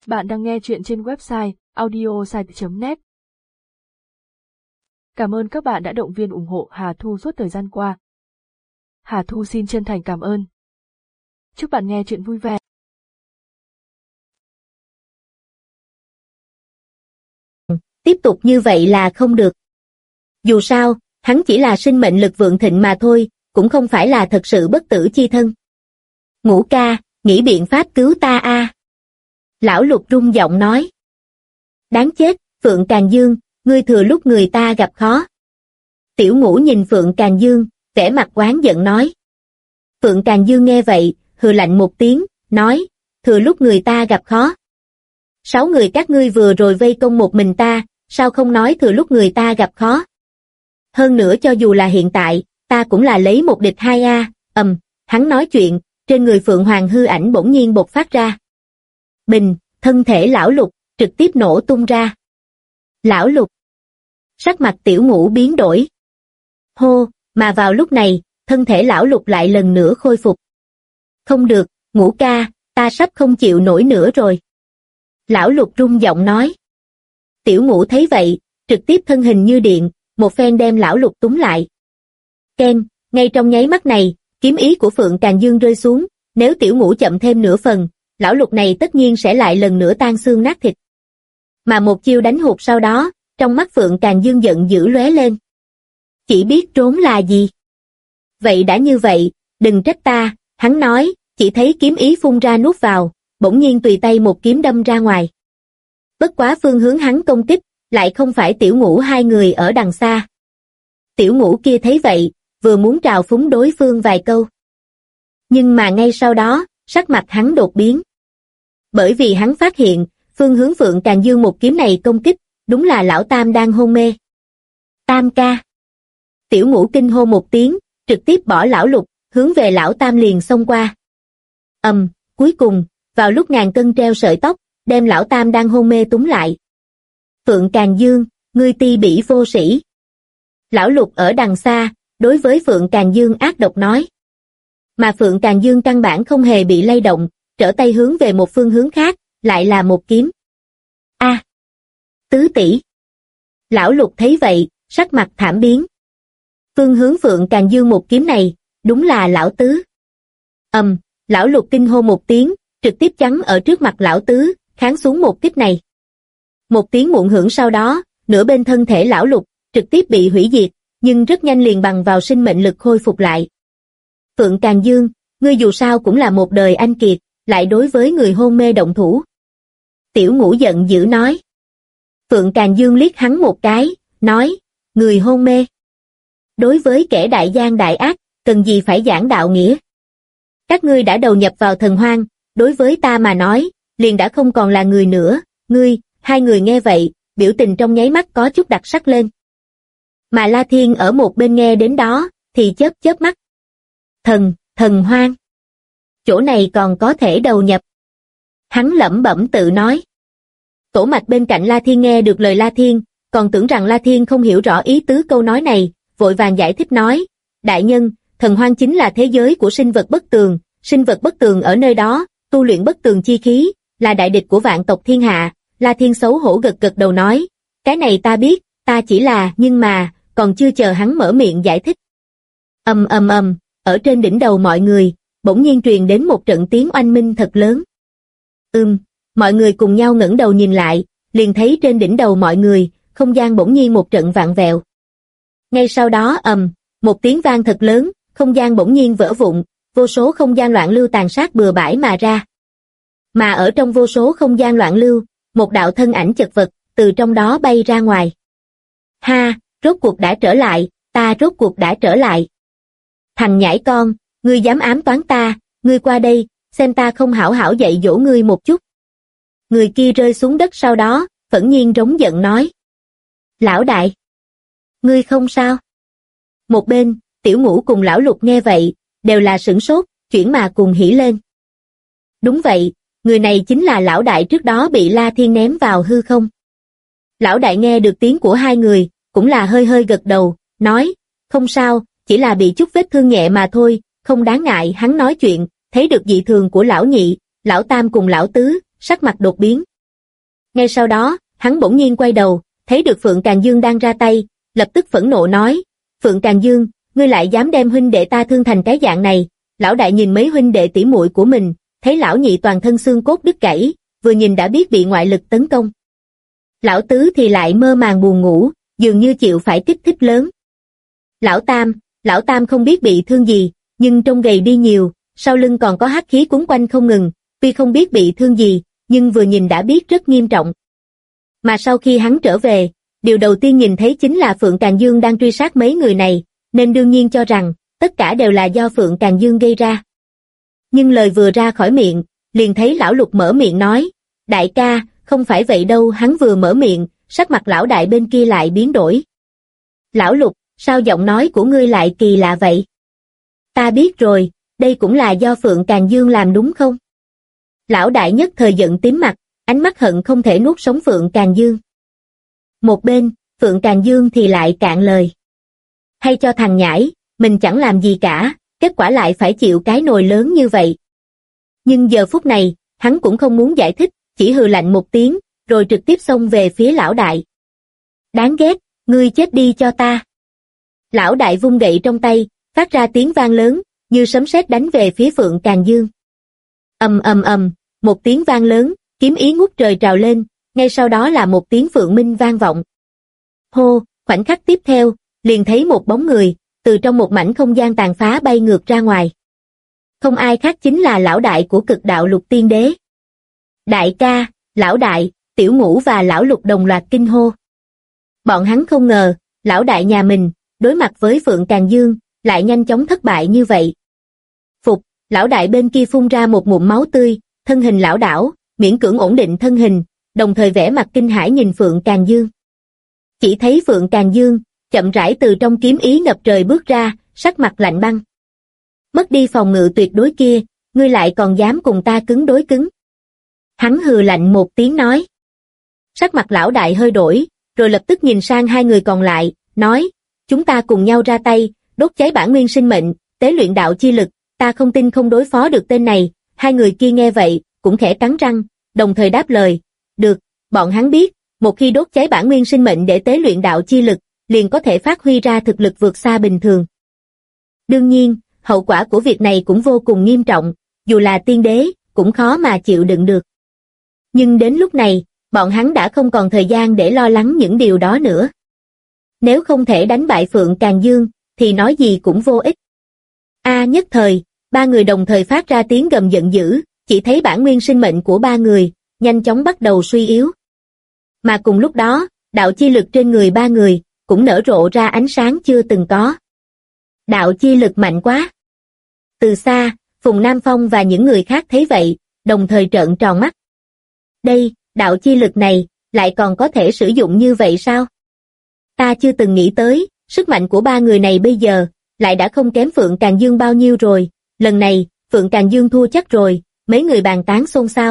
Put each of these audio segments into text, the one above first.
Bạn đang nghe chuyện trên website audiosite.net. Cảm ơn các bạn đã động viên ủng hộ Hà Thu suốt thời gian qua. Hà Thu xin chân thành cảm ơn. Chúc bạn nghe chuyện vui vẻ. Tiếp tục như vậy là không được. Dù sao, hắn chỉ là sinh mệnh lực vượng thịnh mà thôi, cũng không phải là thật sự bất tử chi thân. Ngũ ca, nghĩ biện pháp cứu ta a. Lão Lục rung giọng nói. Đáng chết, Phượng Càn Dương, ngươi thừa lúc người ta gặp khó. Tiểu Ngũ nhìn Phượng Càn Dương, vẻ mặt oán giận nói. Phượng Càn Dương nghe vậy, hừ lạnh một tiếng, nói, thừa lúc người ta gặp khó. 6 người các ngươi vừa rồi vây công một mình ta, sao không nói thừa lúc người ta gặp khó. Hơn nữa cho dù là hiện tại, ta cũng là lấy một địch hai a. Hắn nói chuyện, trên người Phượng Hoàng hư ảnh bỗng nhiên bộc phát ra. Bình, thân thể Lão Lục, trực tiếp nổ tung ra. Lão Lục. Sắc mặt Tiểu Ngũ biến đổi. Hô, mà vào lúc này, thân thể Lão Lục lại lần nữa khôi phục. Không được, Ngũ ca, ta sắp không chịu nổi nữa rồi. Lão Lục rung giọng nói. Tiểu Ngũ thấy vậy, trực tiếp thân hình như điện, một phen đem Lão Lục túm lại. Ken, ngay trong nháy mắt này, kiếm ý của Phượng Càn Dương rơi xuống, nếu Tiểu Ngũ chậm thêm nửa phần, Lão Lục này tất nhiên sẽ lại lần nữa tan xương nát thịt. Mà một chiêu đánh hụt sau đó, trong mắt Phượng Càn Dương giận dữ lóe lên. Chỉ biết trốn là gì? Vậy đã như vậy, đừng trách ta, hắn nói, chỉ thấy kiếm ý phun ra nuốt vào, bỗng nhiên tùy tay một kiếm đâm ra ngoài. Bất quá phương hướng hắn công kích, lại không phải Tiểu Ngũ hai người ở đằng xa. Tiểu Ngũ kia thấy vậy, vừa muốn trào phúng đối phương vài câu. Nhưng mà ngay sau đó, sắc mặt hắn đột biến. Bởi vì hắn phát hiện, phương hướng Phượng Càn Dương một kiếm này công kích, đúng là Lão Tam đang hôn mê. Tam ca. Tiểu Ngũ kinh hô một tiếng, trực tiếp bỏ Lão Lục, hướng về Lão Tam liền xông qua. Cuối cùng, vào lúc ngàn cân treo sợi tóc, đem Lão Tam đang hôn mê túm lại. Phượng Càn Dương, ngươi ti bỉ vô sĩ. Lão Lục ở đằng xa, đối với Phượng Càn Dương ác độc nói. Mà Phượng Càn Dương căn bản không hề bị lay động, trở tay hướng về một phương hướng khác, lại là một kiếm. Tứ tỷ. Lão Lục thấy vậy, sắc mặt thảm biến. Phương hướng Phượng Càn Dương một kiếm này, đúng là Lão Tứ. Lão Lục kinh hô một tiếng, trực tiếp chắn ở trước mặt Lão Tứ, kháng xuống một kích này. Một tiếng muộn hưởng sau đó, nửa bên thân thể Lão Lục, trực tiếp bị hủy diệt, nhưng rất nhanh liền bằng vào sinh mệnh lực khôi phục lại. Phượng Càn Dương, ngươi dù sao cũng là một đời anh kiệt, lại đối với người hôn mê động thủ. Tiểu Ngũ giận dữ nói. Phượng Càn Dương liếc hắn một cái, nói, người hôn mê. Đối với kẻ đại gian đại ác, cần gì phải giảng đạo nghĩa. Các ngươi đã đầu nhập vào thần hoang, đối với ta mà nói, liền đã không còn là người nữa, ngươi, hai người nghe vậy, biểu tình trong nháy mắt có chút đặc sắc lên. Mà La Thiên ở một bên nghe đến đó, thì chớp chớp mắt. Thần hoang. Chỗ này còn có thể đầu nhập. Hắn lẩm bẩm tự nói. Tổ Mạch bên cạnh La Thiên nghe được lời La Thiên, còn tưởng rằng La Thiên không hiểu rõ ý tứ câu nói này, vội vàng giải thích nói, đại nhân, thần hoang chính là thế giới của sinh vật bất tường ở nơi đó, tu luyện bất tường chi khí, là đại địch của vạn tộc thiên hạ. La Thiên xấu hổ gật gật đầu nói, cái này ta biết, ta chỉ là, nhưng mà, còn chưa chờ hắn mở miệng giải thích. Ở trên đỉnh đầu mọi người, bỗng nhiên truyền đến một trận tiếng oanh minh thật lớn. Mọi người cùng nhau ngẩng đầu nhìn lại, liền thấy trên đỉnh đầu mọi người, không gian bỗng nhiên một trận vạn vẹo. Ngay sau đó một tiếng vang thật lớn, không gian bỗng nhiên vỡ vụn, vô số không gian loạn lưu tàn sát bừa bãi mà ra. Mà ở trong vô số không gian loạn lưu, một đạo thân ảnh chật vật, từ trong đó bay ra ngoài. Rốt cuộc đã trở lại, ta rốt cuộc đã trở lại. Thằng nhãi con, ngươi dám ám toán ta, ngươi qua đây, xem ta không hảo hảo dạy dỗ ngươi một chút. Người kia rơi xuống đất sau đó, phẫn nhiên rống giận nói. Lão đại, ngươi không sao? Một bên, Tiểu Ngũ cùng Lão Lục nghe vậy, đều là sửng sốt, chuyển mà cùng hỉ lên. Đúng vậy, người này chính là Lão đại trước đó bị La Thiên ném vào hư không. Lão đại nghe được tiếng của hai người, cũng là hơi hơi gật đầu, nói, không sao, chỉ là bị chút vết thương nhẹ mà thôi, không đáng ngại. Hắn nói chuyện, thấy được dị thường của Lão Nhị, Lão Tam cùng Lão Tứ, sắc mặt đột biến, Ngay sau đó, hắn bỗng nhiên quay đầu, thấy được Phượng Càn Dương đang ra tay, lập tức phẫn nộ nói, Phượng Càn Dương, ngươi lại dám đem huynh đệ ta thương thành cái dạng này. Lão đại nhìn mấy huynh đệ tỷ muội của mình, thấy lão nhị toàn thân xương cốt đứt gãy, vừa nhìn đã biết bị ngoại lực tấn công. Lão tứ thì lại mơ màng buồn ngủ, dường như chịu phải kích thích lớn. Lão tam không biết bị thương gì, nhưng trông gầy đi nhiều, sau lưng còn có hắc khí cuốn quanh không ngừng, tuy không biết bị thương gì, nhưng vừa nhìn đã biết rất nghiêm trọng. Mà sau khi hắn trở về, điều đầu tiên nhìn thấy chính là Phượng Càn Dương đang truy sát mấy người này, nên đương nhiên cho rằng, tất cả đều là do Phượng Càn Dương gây ra. Nhưng lời vừa ra khỏi miệng, liền thấy lão Lục mở miệng nói, đại ca, không phải vậy đâu. Hắn vừa mở miệng, sắc mặt lão đại bên kia lại biến đổi. Lão Lục, sao giọng nói của ngươi lại kỳ lạ vậy? Ta biết rồi, đây cũng là do Phượng Càn Dương làm đúng không? Lão đại nhất thời giận tím mặt, ánh mắt hận không thể nuốt sống Phượng Càn Dương. Một bên, Phượng Càn Dương thì lại cạn lời. Hay cho thằng nhãi, mình chẳng làm gì cả, kết quả lại phải chịu cái nồi lớn như vậy. Nhưng giờ phút này, hắn cũng không muốn giải thích, chỉ hừ lạnh một tiếng, rồi trực tiếp xông về phía lão đại. Đáng ghét, ngươi chết đi cho ta. Lão đại vung gậy trong tay, phát ra tiếng vang lớn, như sấm sét đánh về phía Phượng Càn Dương. Ầm ầm ầm, một tiếng vang lớn, kiếm ý ngút trời trào lên, ngay sau đó là một tiếng phượng minh vang vọng. Hô, khoảnh khắc tiếp theo, liền thấy một bóng người, từ trong một mảnh không gian tàn phá bay ngược ra ngoài. Không ai khác chính là lão đại của Cực Đạo Lục Tiên Đế. Đại ca, lão đại, Tiểu Ngũ và lão Lục đồng loạt kinh hô. Bọn hắn không ngờ, lão đại nhà mình, đối mặt với Phượng Càn Dương, lại nhanh chóng thất bại như vậy. Phục, lão đại bên kia phun ra một ngụm máu tươi, thân hình lảo đảo, miễn cưỡng ổn định thân hình, đồng thời vẻ mặt kinh hãi nhìn Phượng Càn Dương. Chỉ thấy Phượng Càn Dương, chậm rãi từ trong kiếm ý ngập trời bước ra, sắc mặt lạnh băng. Mất đi phòng ngự tuyệt đối kia, ngươi lại còn dám cùng ta cứng đối cứng. Hắn hừ lạnh một tiếng nói. Sắc mặt lão đại hơi đổi, rồi lập tức nhìn sang hai người còn lại, nói, chúng ta cùng nhau ra tay, đốt cháy bản nguyên sinh mệnh, tế luyện đạo chi lực, ta không tin không đối phó được tên này. Hai người kia nghe vậy, cũng khẽ cắn răng, đồng thời đáp lời, được, bọn hắn biết, một khi đốt cháy bản nguyên sinh mệnh để tế luyện đạo chi lực, liền có thể phát huy ra thực lực vượt xa bình thường. Đương nhiên, hậu quả của việc này cũng vô cùng nghiêm trọng, dù là tiên đế, cũng khó mà chịu đựng được. Nhưng đến lúc này, bọn hắn đã không còn thời gian để lo lắng những điều đó nữa. Nếu không thể đánh bại Phượng Càn Dương, thì nói gì cũng vô ích. Nhất thời, ba người đồng thời phát ra tiếng gầm giận dữ, chỉ thấy bản nguyên sinh mệnh của ba người, nhanh chóng bắt đầu suy yếu. Mà cùng lúc đó, đạo chi lực trên người ba người, cũng nở rộ ra ánh sáng chưa từng có. Đạo chi lực mạnh quá. Từ xa, Phùng Nam Phong và những người khác thấy vậy, đồng thời trợn tròn mắt. Đây, đạo chi lực này, lại còn có thể sử dụng như vậy sao? Ta chưa từng nghĩ tới, sức mạnh của ba người này bây giờ, lại đã không kém Phượng Càn Dương bao nhiêu rồi, lần này, Phượng Càn Dương thua chắc rồi, mấy người bàn tán xôn xao.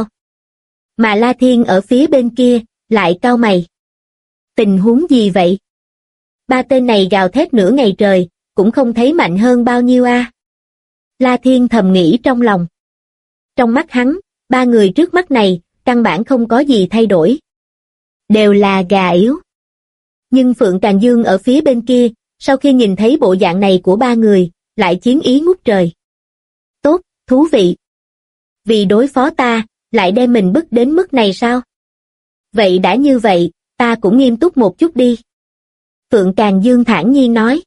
Mà La Thiên ở phía bên kia, lại cau mày. Tình huống gì vậy? Ba tên này gào thét nửa ngày trời, cũng không thấy mạnh hơn bao nhiêu a. La Thiên thầm nghĩ trong lòng. Trong mắt hắn, ba người trước mắt này, căn bản không có gì thay đổi. Đều là gà yếu. Nhưng Phượng Càn Dương ở phía bên kia, sau khi nhìn thấy bộ dạng này của ba người, lại chiến ý ngút trời. Tốt, thú vị. Vì đối phó ta, lại đem mình bức đến mức này sao? Vậy đã như vậy, ta cũng nghiêm túc một chút đi. Phượng Càn Dương thản nhiên nói.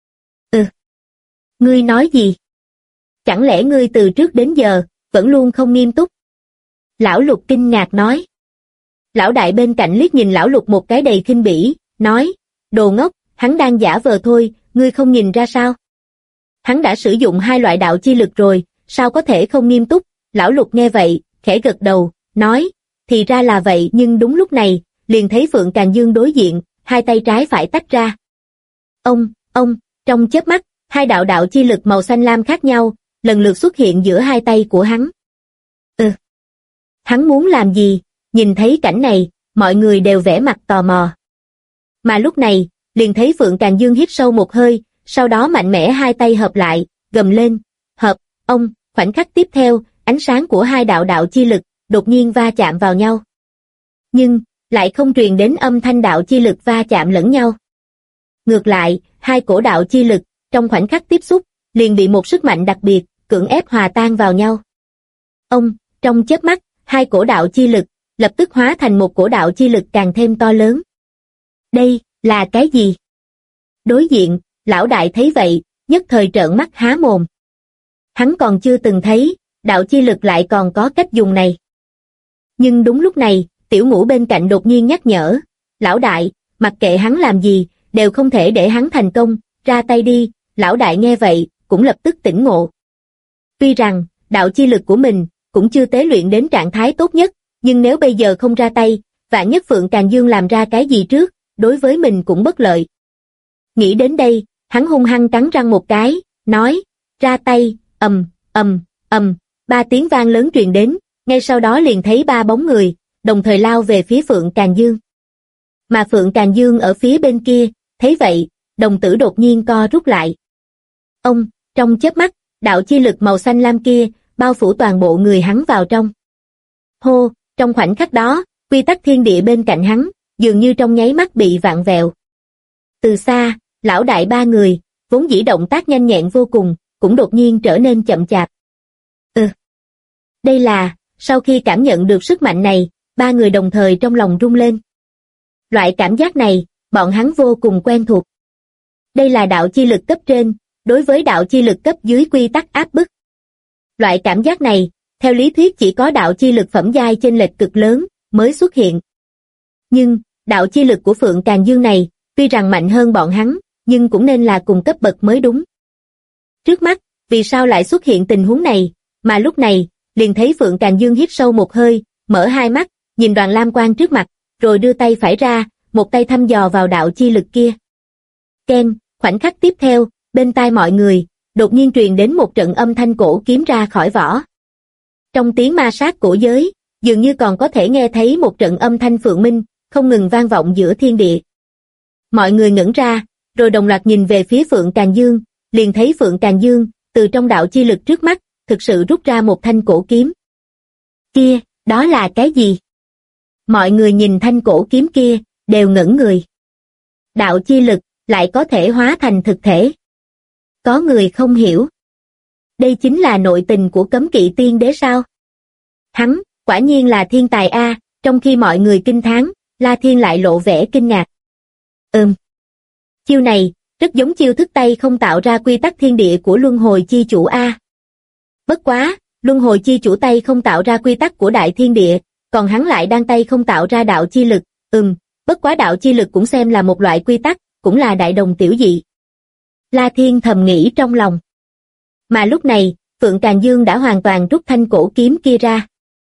Ngươi nói gì? Chẳng lẽ ngươi từ trước đến giờ, vẫn luôn không nghiêm túc? Lão Lục kinh ngạc nói. Lão đại bên cạnh liếc nhìn lão Lục một cái đầy khinh bỉ, nói, đồ ngốc, hắn đang giả vờ thôi, ngươi không nhìn ra sao? Hắn đã sử dụng hai loại đạo chi lực rồi, sao có thể không nghiêm túc? Lão Lục nghe vậy, khẽ gật đầu, nói, thì ra là vậy. Nhưng đúng lúc này, liền thấy Phượng Càn Dương đối diện, hai tay trái phải tách ra. Trong chớp mắt, hai đạo chi lực màu xanh lam khác nhau, lần lượt xuất hiện giữa hai tay của hắn. Hắn muốn làm gì? Nhìn thấy cảnh này, mọi người đều vẻ mặt tò mò. Mà lúc này, liền thấy Phượng Càn Dương hít sâu một hơi, sau đó mạnh mẽ hai tay hợp lại, gầm lên, hợp, khoảnh khắc tiếp theo, ánh sáng của hai đạo chi lực, đột nhiên va chạm vào nhau. nhưng lại không truyền đến âm thanh đạo chi lực va chạm lẫn nhau. Ngược lại, hai cổ đạo chi lực, trong khoảnh khắc tiếp xúc, liền bị một sức mạnh đặc biệt, cưỡng ép hòa tan vào nhau. Trong chớp mắt, hai cổ đạo chi lực, lập tức hóa thành một cổ đạo chi lực càng thêm to lớn. Đây, là cái gì? Đối diện, lão đại thấy vậy, nhất thời trợn mắt há mồm. Hắn còn chưa từng thấy, đạo chi lực lại còn có cách dùng này. Nhưng đúng lúc này, tiểu ngũ bên cạnh đột nhiên nhắc nhở, lão đại, mặc kệ hắn làm gì, đều không thể để hắn thành công, ra tay đi. Lão đại nghe vậy, cũng lập tức tỉnh ngộ. Tuy rằng, đạo chi lực của mình, cũng chưa tế luyện đến trạng thái tốt nhất, nhưng nếu bây giờ không ra tay, vạn nhất Phượng Càn Dương làm ra cái gì trước, đối với mình cũng bất lợi. Nghĩ đến đây, hắn hung hăng cắn răng một cái, nói, ra tay, ba tiếng vang lớn truyền đến, ngay sau đó liền thấy ba bóng người, đồng thời lao về phía Phượng Càn Dương. Mà Phượng Càn Dương ở phía bên kia, thấy vậy, đồng tử đột nhiên co rút lại. Trong chớp mắt, đạo chi lực màu xanh lam kia, bao phủ toàn bộ người hắn vào trong. Hô, trong khoảnh khắc đó, quy tắc thiên địa bên cạnh hắn, dường như trong nháy mắt bị vặn vẹo. Từ xa, lão đại ba người, vốn dĩ động tác nhanh nhẹn vô cùng, cũng đột nhiên trở nên chậm chạp. Đây là, sau khi cảm nhận được sức mạnh này, ba người đồng thời trong lòng rung lên. Loại cảm giác này, bọn hắn vô cùng quen thuộc. Đây là đạo chi lực cấp trên, đối với đạo chi lực cấp dưới quy tắc áp bức. Loại cảm giác này, theo lý thuyết chỉ có đạo chi lực phẩm giai chênh lệch cực lớn, mới xuất hiện. Nhưng, đạo chi lực của Phượng Càn Dương này, tuy rằng mạnh hơn bọn hắn, nhưng cũng nên là cùng cấp bậc mới đúng. Trước mắt, vì sao lại xuất hiện tình huống này, mà lúc này, liền thấy Phượng Càn Dương hít sâu một hơi, mở hai mắt, nhìn đoàn lam quang trước mặt, rồi đưa tay phải ra, một tay thăm dò vào đạo chi lực kia. Keng, khoảnh khắc tiếp theo, bên tai mọi người, đột nhiên truyền đến một trận âm thanh cổ kiếm ra khỏi vỏ. Trong tiếng ma sát cổ giới, dường như còn có thể nghe thấy một trận âm thanh phượng minh, không ngừng vang vọng giữa thiên địa. Mọi người ngẩn ra, rồi đồng loạt nhìn về phía Phượng Càn Dương, liền thấy Phượng Càn Dương, từ trong đạo chi lực trước mắt, thực sự rút ra một thanh cổ kiếm. Kia, đó là cái gì? Mọi người nhìn thanh cổ kiếm kia, đều ngẩn người. Đạo chi lực, lại có thể hóa thành thực thể. Có người không hiểu. Đây chính là nội tình của cấm kỵ tiên đế sao? Hắn, quả nhiên là thiên tài a. Trong khi mọi người kinh thán, La Thiên lại lộ vẻ kinh ngạc. Chiêu này, rất giống chiêu thức tay không tạo ra quy tắc thiên địa của luân hồi chi chủ a. Bất quá, luân hồi chi chủ tay không tạo ra quy tắc của đại thiên địa, còn hắn lại đang tay không tạo ra đạo chi lực. Bất quá đạo chi lực cũng xem là một loại quy tắc, cũng là đại đồng tiểu dị. La Thiên thầm nghĩ trong lòng. Mà lúc này, Phượng Càn Dương đã hoàn toàn rút thanh cổ kiếm kia ra.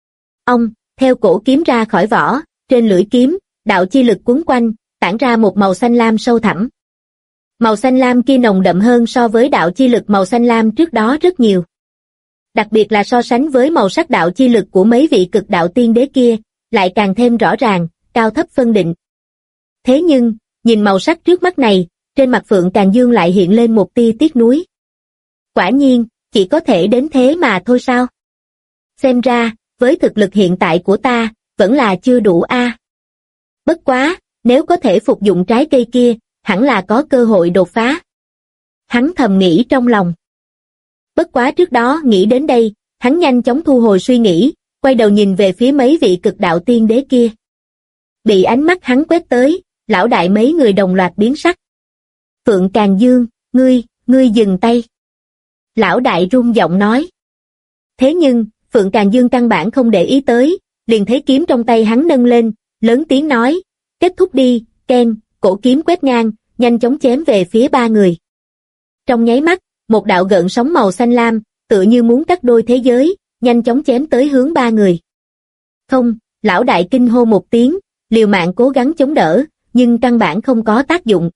Theo cổ kiếm ra khỏi vỏ, trên lưỡi kiếm, đạo chi lực cuốn quanh, tản ra một màu xanh lam sâu thẳm. Màu xanh lam kia nồng đậm hơn so với đạo chi lực màu xanh lam trước đó rất nhiều. Đặc biệt là so sánh với màu sắc đạo chi lực của mấy vị cực đạo tiên đế kia, lại càng thêm rõ ràng, cao thấp phân định. Thế nhưng, nhìn màu sắc trước mắt này, trên mặt Phượng Càn Dương lại hiện lên một tia tiếc nuối. Quả nhiên, chỉ có thể đến thế mà thôi sao? Xem ra, với thực lực hiện tại của ta, vẫn là chưa đủ a. Bất quá, nếu có thể phục dụng trái cây kia, hẳn là có cơ hội đột phá. Hắn thầm nghĩ trong lòng. Bất quá trước đó nghĩ đến đây, hắn nhanh chóng thu hồi suy nghĩ, quay đầu nhìn về phía mấy vị cực đạo tiên đế kia. Bị ánh mắt hắn quét tới, lão đại mấy người đồng loạt biến sắc. Phượng Càn Dương, ngươi dừng tay. Lão đại run giọng nói. Thế nhưng, Phượng Càn Dương căn bản không để ý tới, liền thấy kiếm trong tay hắn nâng lên, lớn tiếng nói, kết thúc đi. Keng, cổ kiếm quét ngang, nhanh chóng chém về phía ba người. Trong nháy mắt, một đạo gợn sóng màu xanh lam, tựa như muốn cắt đôi thế giới, nhanh chóng chém tới hướng ba người. Không, lão đại kinh hô một tiếng, liều mạng cố gắng chống đỡ, nhưng căn bản không có tác dụng.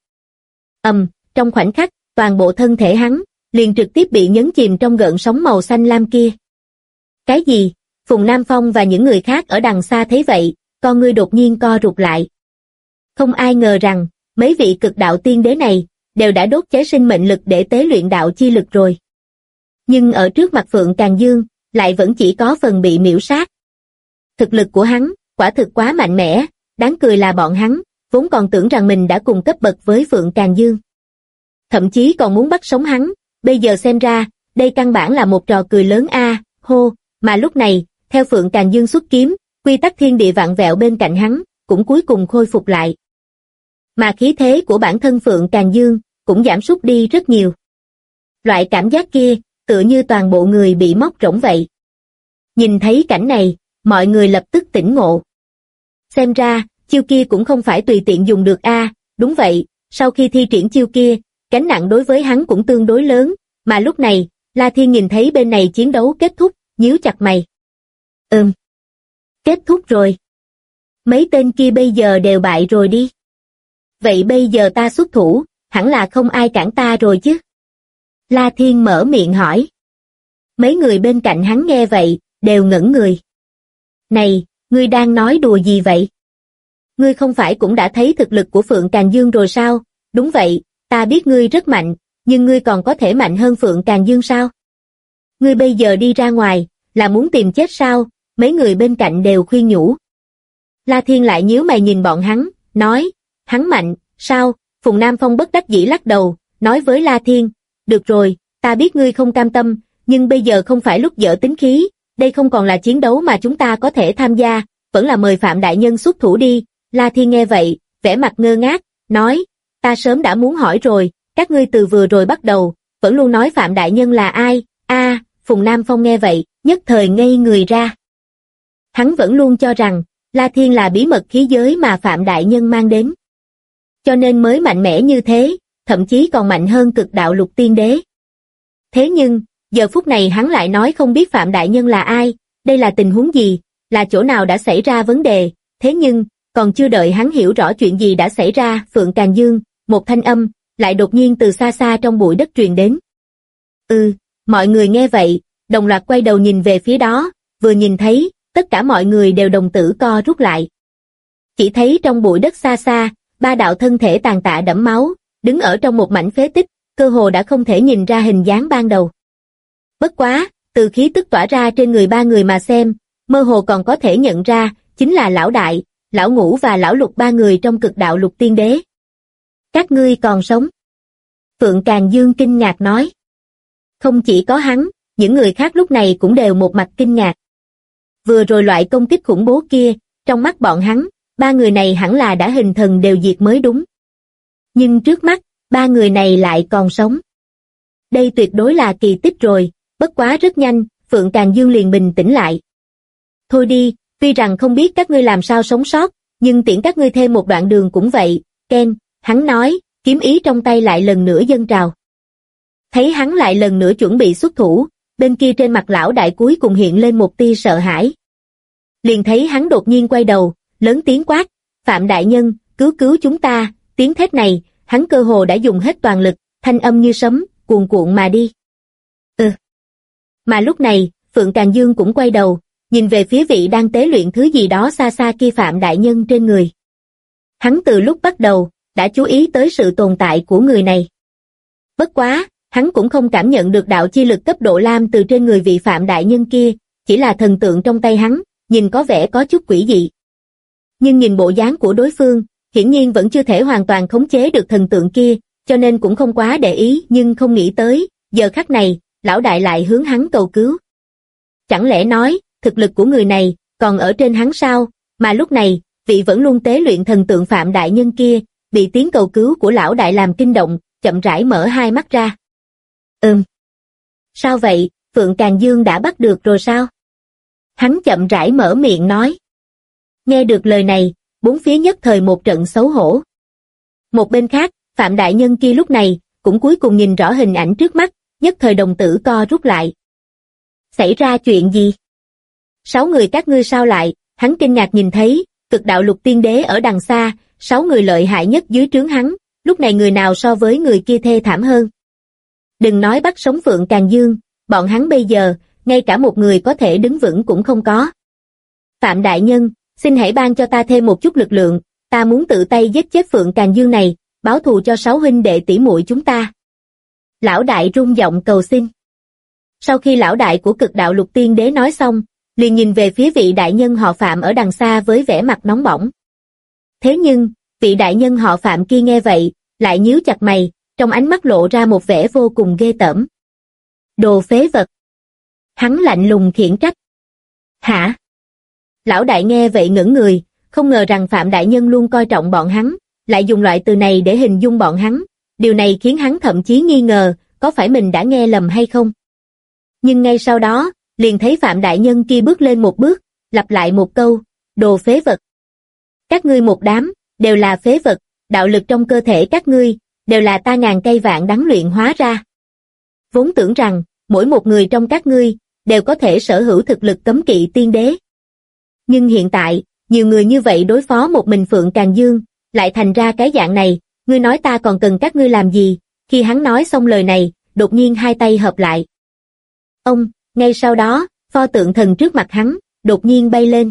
Trong khoảnh khắc, toàn bộ thân thể hắn, liền trực tiếp bị nhấn chìm trong gợn sóng màu xanh lam kia. Cái gì? Phùng Nam Phong và những người khác ở đằng xa thấy vậy, con ngươi đột nhiên co rụt lại. Không ai ngờ rằng, mấy vị cực đạo tiên đế này, đều đã đốt cháy sinh mệnh lực để tế luyện đạo chi lực rồi. Nhưng ở trước mặt Phượng Càn Dương, lại vẫn chỉ có phần bị miễu sát. Thực lực của hắn, quả quả thực quá mạnh mẽ, đáng cười là bọn hắn, vốn còn tưởng rằng mình đã cùng cấp bậc với Phượng Càn Dương. Thậm chí còn muốn bắt sống hắn, bây giờ xem ra, đây căn bản là một trò cười lớn hô, mà lúc này, theo Phượng Càn Dương xuất kiếm, quy tắc thiên địa vạn vẹo bên cạnh hắn, cũng cuối cùng khôi phục lại. Mà khí thế của bản thân Phượng Càn Dương, cũng giảm sút đi rất nhiều. Loại cảm giác kia, tựa như toàn bộ người bị móc rỗng vậy. Nhìn thấy cảnh này, mọi người lập tức tỉnh ngộ. Xem ra, chiêu kia cũng không phải tùy tiện dùng được đúng vậy, sau khi thi triển chiêu kia, gánh nặng đối với hắn cũng tương đối lớn, mà lúc này, La Thiên nhìn thấy bên này chiến đấu kết thúc, nhíu chặt mày. Kết thúc rồi. Mấy tên kia bây giờ đều bại rồi đi. Vậy bây giờ ta xuất thủ, hẳn là không ai cản ta rồi chứ? La Thiên mở miệng hỏi. Mấy người bên cạnh hắn nghe vậy, đều ngẩn người. Này, ngươi đang nói đùa gì vậy? Ngươi không phải cũng đã thấy thực lực của Phượng Càn Dương rồi sao? Đúng vậy, ta biết ngươi rất mạnh, nhưng ngươi còn có thể mạnh hơn Phượng Càn Dương sao? Ngươi bây giờ đi ra ngoài, là muốn tìm chết sao? Mấy người bên cạnh đều khuyên nhủ. La Thiên lại nhíu mày nhìn bọn hắn, nói, hắn mạnh, sao? Phùng Nam Phong bất đắc dĩ lắc đầu, nói với La Thiên, được rồi, ta biết ngươi không cam tâm, nhưng bây giờ không phải lúc dở tính khí, đây không còn là chiến đấu mà chúng ta có thể tham gia, vẫn là mời Phạm Đại Nhân xuất thủ đi. La Thiên nghe vậy, vẻ mặt ngơ ngác, nói, ta sớm đã muốn hỏi rồi, các ngươi từ vừa rồi bắt đầu, vẫn luôn nói Phạm Đại Nhân là ai? Phùng Nam Phong nghe vậy, nhất thời ngây người ra. Hắn vẫn luôn cho rằng, La Thiên là bí mật khí giới mà Phạm Đại Nhân mang đến. Cho nên mới mạnh mẽ như thế, thậm chí còn mạnh hơn Cực Đạo Lục Tiên Đế. Thế nhưng, giờ phút này hắn lại nói không biết Phạm Đại Nhân là ai, đây là tình huống gì, là chỗ nào đã xảy ra vấn đề, thế nhưng, còn chưa đợi hắn hiểu rõ chuyện gì đã xảy ra, Phượng Càn Dương, một thanh âm, lại đột nhiên từ xa xa trong bụi đất truyền đến. Mọi người nghe vậy, đồng loạt quay đầu nhìn về phía đó, vừa nhìn thấy, tất cả mọi người đều đồng tử co rút lại. Chỉ thấy trong bụi đất xa xa, ba đạo thân thể tàn tạ đẫm máu, đứng ở trong một mảnh phế tích, cơ hồ đã không thể nhìn ra hình dáng ban đầu. Bất quá, từ khí tức tỏa ra trên người ba người mà xem, mơ hồ còn có thể nhận ra, chính là lão đại, lão ngũ và lão lục, ba người trong Cực Đạo Lục Tiên Đế. Các ngươi còn sống? Phượng Càn Dương kinh ngạc nói. Không chỉ có hắn, những người khác lúc này cũng đều một mặt kinh ngạc. Vừa rồi loại công kích khủng bố kia, trong mắt bọn hắn, ba người này hẳn là đã hình thần đều diệt mới đúng. Nhưng trước mắt, ba người này lại còn sống. Đây tuyệt đối là kỳ tích rồi, bất quá rất nhanh, Phượng Càn Dương liền bình tĩnh lại. Thôi đi, tuy rằng không biết các ngươi làm sao sống sót, nhưng tiễn các ngươi thêm một đoạn đường cũng vậy, Ken, hắn nói, kiếm ý trong tay lại lần nữa dâng trào. Thấy hắn lại lần nữa chuẩn bị xuất thủ, bên kia trên mặt lão đại cuối cùng hiện lên một tia sợ hãi. Liền thấy hắn đột nhiên quay đầu, lớn tiếng quát, Phạm Đại Nhân, cứu chúng ta, tiếng thét này, hắn cơ hồ đã dùng hết toàn lực, thanh âm như sấm, cuồn cuộn mà đi. Mà lúc này, Phượng Càn Dương cũng quay đầu, nhìn về phía vị đang tế luyện thứ gì đó xa xa kia Phạm Đại Nhân trên người. Hắn từ lúc bắt đầu, đã chú ý tới sự tồn tại của người này. Bất quá, hắn cũng không cảm nhận được đạo chi lực cấp độ lam từ trên người vị Phạm Đại Nhân kia, chỉ là thần tượng trong tay hắn, nhìn có vẻ có chút quỷ dị. Nhưng nhìn bộ dáng của đối phương, hiển nhiên vẫn chưa thể hoàn toàn khống chế được thần tượng kia, cho nên cũng không quá để ý, nhưng không nghĩ tới, giờ khắc này, lão đại lại hướng hắn cầu cứu. Chẳng lẽ nói, thực lực của người này, còn ở trên hắn sao, mà lúc này, vị vẫn luôn tế luyện thần tượng Phạm Đại Nhân kia, bị tiếng cầu cứu của lão đại làm kinh động, chậm rãi mở hai mắt ra. Sao vậy, Phượng Càn Dương đã bắt được rồi sao? Hắn chậm rãi mở miệng nói. Nghe được lời này, bốn phía nhất thời một trận xấu hổ. Một bên khác, Phạm Đại Nhân kia lúc này, cũng cuối cùng nhìn rõ hình ảnh trước mắt, nhất thời đồng tử co rút lại. Xảy ra chuyện gì? 6 người các ngươi sao lại? Hắn kinh ngạc nhìn thấy, Cực Đạo Lục Tiên Đế ở đằng xa, 6 người lợi hại nhất dưới trướng hắn, lúc này người nào so với người kia thê thảm hơn. Đừng nói bắt sống Phượng Càn Dương, bọn hắn bây giờ, ngay cả một người có thể đứng vững cũng không có. Phạm Đại Nhân, xin hãy ban cho ta thêm một chút lực lượng, ta muốn tự tay giết chết Phượng Càn Dương này, báo thù cho 6 huynh đệ tỷ muội chúng ta. Lão đại rung giọng cầu xin. Sau khi lão đại của Cực Đạo Lục Tiên Đế nói xong, liền nhìn về phía vị đại nhân họ Phạm ở đằng xa với vẻ mặt nóng bỏng. Thế nhưng, vị đại nhân họ Phạm kia nghe vậy, lại nhíu chặt mày, trong ánh mắt lộ ra một vẻ vô cùng ghê tởm. Đồ phế vật! Hắn lạnh lùng khiển trách. Hả? Lão đại nghe vậy ngẩn người, không ngờ rằng Phạm đại nhân luôn coi trọng bọn hắn, lại dùng loại từ này để hình dung bọn hắn, điều này khiến hắn thậm chí nghi ngờ, có phải mình đã nghe lầm hay không? Nhưng ngay sau đó, liền thấy Phạm đại nhân kia bước lên một bước, lặp lại một câu, đồ phế vật. Các ngươi một đám, đều là phế vật, đạo lực trong cơ thể các ngươi, đều là ta ngàn cây vạn đắng luyện hóa ra. Vốn tưởng rằng, mỗi một người trong các ngươi, đều có thể sở hữu thực lực cấm kỵ tiên đế. Nhưng hiện tại, nhiều người như vậy đối phó một mình Phượng Càn Dương, lại thành ra cái dạng này, ngươi nói ta còn cần các ngươi làm gì? Khi hắn nói xong lời này, đột nhiên hai tay hợp lại. Ngay sau đó, pho tượng thần trước mặt hắn, đột nhiên bay lên.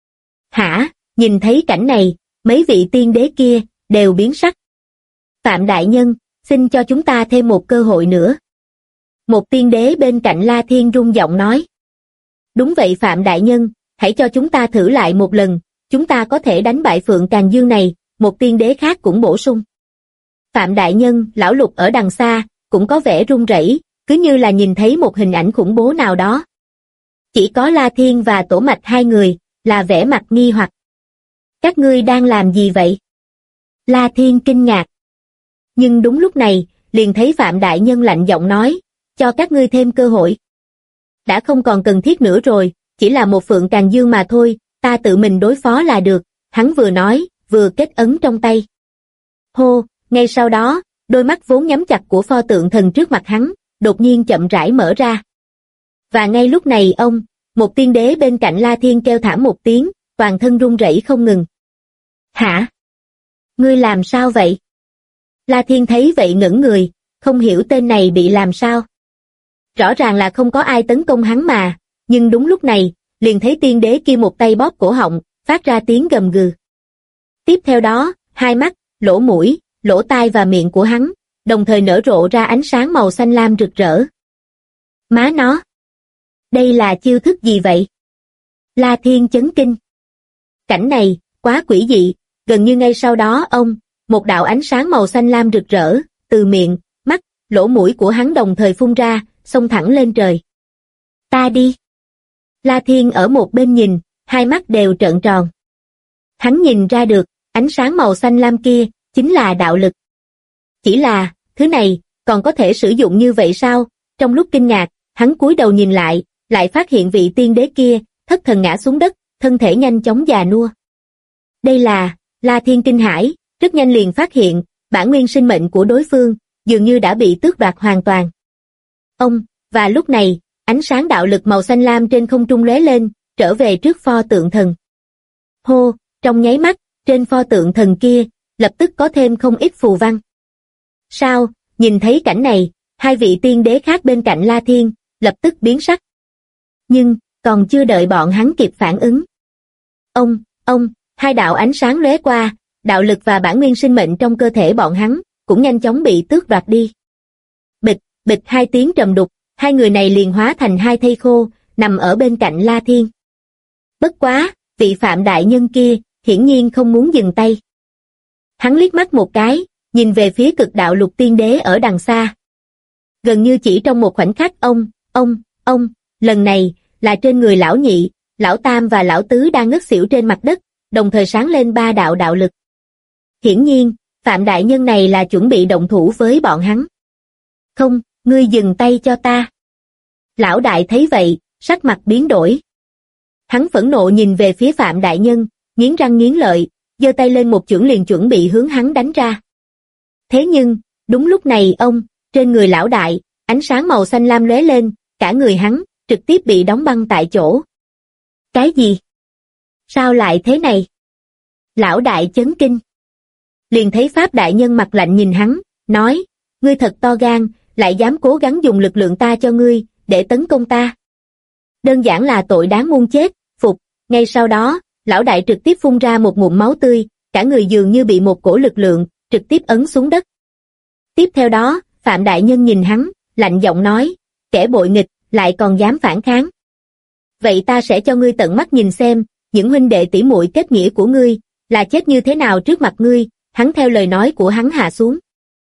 Hả? Nhìn thấy cảnh này, mấy vị tiên đế kia, đều biến sắc. Phạm đại nhân, xin cho chúng ta thêm một cơ hội nữa. Một tiên đế bên cạnh La Thiên rung giọng nói. Đúng vậy Phạm đại nhân, hãy cho chúng ta thử lại một lần, chúng ta có thể đánh bại Phượng Càn Dương này, một tiên đế khác cũng bổ sung. Phạm đại nhân, lão Lục ở đằng xa, cũng có vẻ run rẩy, cứ như là nhìn thấy một hình ảnh khủng bố nào đó. Chỉ có La Thiên và Tổ Mạch hai người, là vẻ mặt nghi hoặc. Các ngươi đang làm gì vậy? La Thiên kinh ngạc. Nhưng đúng lúc này, liền thấy Phạm đại nhân lạnh giọng nói, cho các ngươi thêm cơ hội. Đã không còn cần thiết nữa rồi, chỉ là một Phượng Càn Dương mà thôi, ta tự mình đối phó là được, hắn vừa nói, vừa kết ấn trong tay. Hô, ngay sau đó, đôi mắt vốn nhắm chặt của pho tượng thần trước mặt hắn, đột nhiên chậm rãi mở ra. Và ngay lúc này một tiên đế bên cạnh La Thiên kêu thảm một tiếng, toàn thân run rẩy không ngừng. Hả? Ngươi làm sao vậy? La Thiên thấy vậy ngẩn người, không hiểu tên này bị làm sao. Rõ ràng là không có ai tấn công hắn mà, nhưng đúng lúc này, liền thấy tiên đế kia một tay bóp cổ họng, phát ra tiếng gầm gừ. Tiếp theo đó, hai mắt, lỗ mũi, lỗ tai và miệng của hắn, đồng thời nở rộ ra ánh sáng màu xanh lam rực rỡ. Má nó! Đây là chiêu thức gì vậy? La Thiên chấn kinh. Cảnh này, quá quỷ dị, gần như ngay sau đó một đạo ánh sáng màu xanh lam rực rỡ, từ miệng, mắt, lỗ mũi của hắn đồng thời phun ra, xông thẳng lên trời. Ta đi! La Thiên ở một bên nhìn, hai mắt đều trợn tròn. Hắn nhìn ra được, ánh sáng màu xanh lam kia, chính là đạo lực. Chỉ là, thứ này, còn có thể sử dụng như vậy sao? Trong lúc kinh ngạc, hắn cúi đầu nhìn lại phát hiện vị tiên đế kia, thất thần ngã xuống đất, thân thể nhanh chóng già nua. Đây là, La Thiên kinh hãi, rất nhanh liền phát hiện, bản nguyên sinh mệnh của đối phương, dường như đã bị tước đoạt hoàn toàn. Và lúc này, ánh sáng đạo lực màu xanh lam trên không trung lóe lên, trở về trước pho tượng thần. Hô, trong nháy mắt, trên pho tượng thần kia, lập tức có thêm không ít phù văn. Sao, nhìn thấy cảnh này, hai vị tiên đế khác bên cạnh La Thiên, lập tức biến sắc. Nhưng, còn chưa đợi bọn hắn kịp phản ứng. Hai đạo ánh sáng lóe qua, đạo lực và bản nguyên sinh mệnh trong cơ thể bọn hắn, cũng nhanh chóng bị tước đoạt đi. Bịch, bịch hai tiếng trầm đục, hai người này liền hóa thành hai thây khô, nằm ở bên cạnh La Thiên. Bất quá, vị Phạm đại nhân kia, hiển nhiên không muốn dừng tay. Hắn liếc mắt một cái, nhìn về phía Cực Đạo Lục tiên đế ở đằng xa. Gần như chỉ trong một khoảnh khắc lần này, là trên người lão nhị, lão tam và lão tứ đang ngất xỉu trên mặt đất, đồng thời sáng lên ba đạo đạo lực. Hiển nhiên, Phạm đại nhân này là chuẩn bị động thủ với bọn hắn. Không, ngươi dừng tay cho ta. Lão đại thấy vậy, sắc mặt biến đổi. Hắn phẫn nộ nhìn về phía Phạm đại nhân, nghiến răng nghiến lợi, giơ tay lên một chưởng liền chuẩn bị hướng hắn đánh ra. Thế nhưng, đúng lúc này trên người lão đại, ánh sáng màu xanh lam lóe lên, cả người hắn, trực tiếp bị đóng băng tại chỗ. Cái gì? Sao lại thế này? Lão đại chấn kinh. Liền thấy Pháp đại nhân mặt lạnh nhìn hắn, nói, ngươi thật to gan, lại dám cố gắng dùng lực lượng ta cho ngươi, để tấn công ta. Đơn giản là tội đáng muôn chết, phục. Ngay sau đó, lão đại trực tiếp phun ra một ngụm máu tươi, cả người dường như bị một cổ lực lượng, trực tiếp ấn xuống đất. Tiếp theo đó, Phạm đại nhân nhìn hắn, lạnh giọng nói, kẻ bội nghịch, lại còn dám phản kháng. vậy ta sẽ cho ngươi tận mắt nhìn xem, những huynh đệ tỷ muội kết nghĩa của ngươi, là chết như thế nào trước mặt ngươi. Hắn theo lời nói của hắn hạ xuống.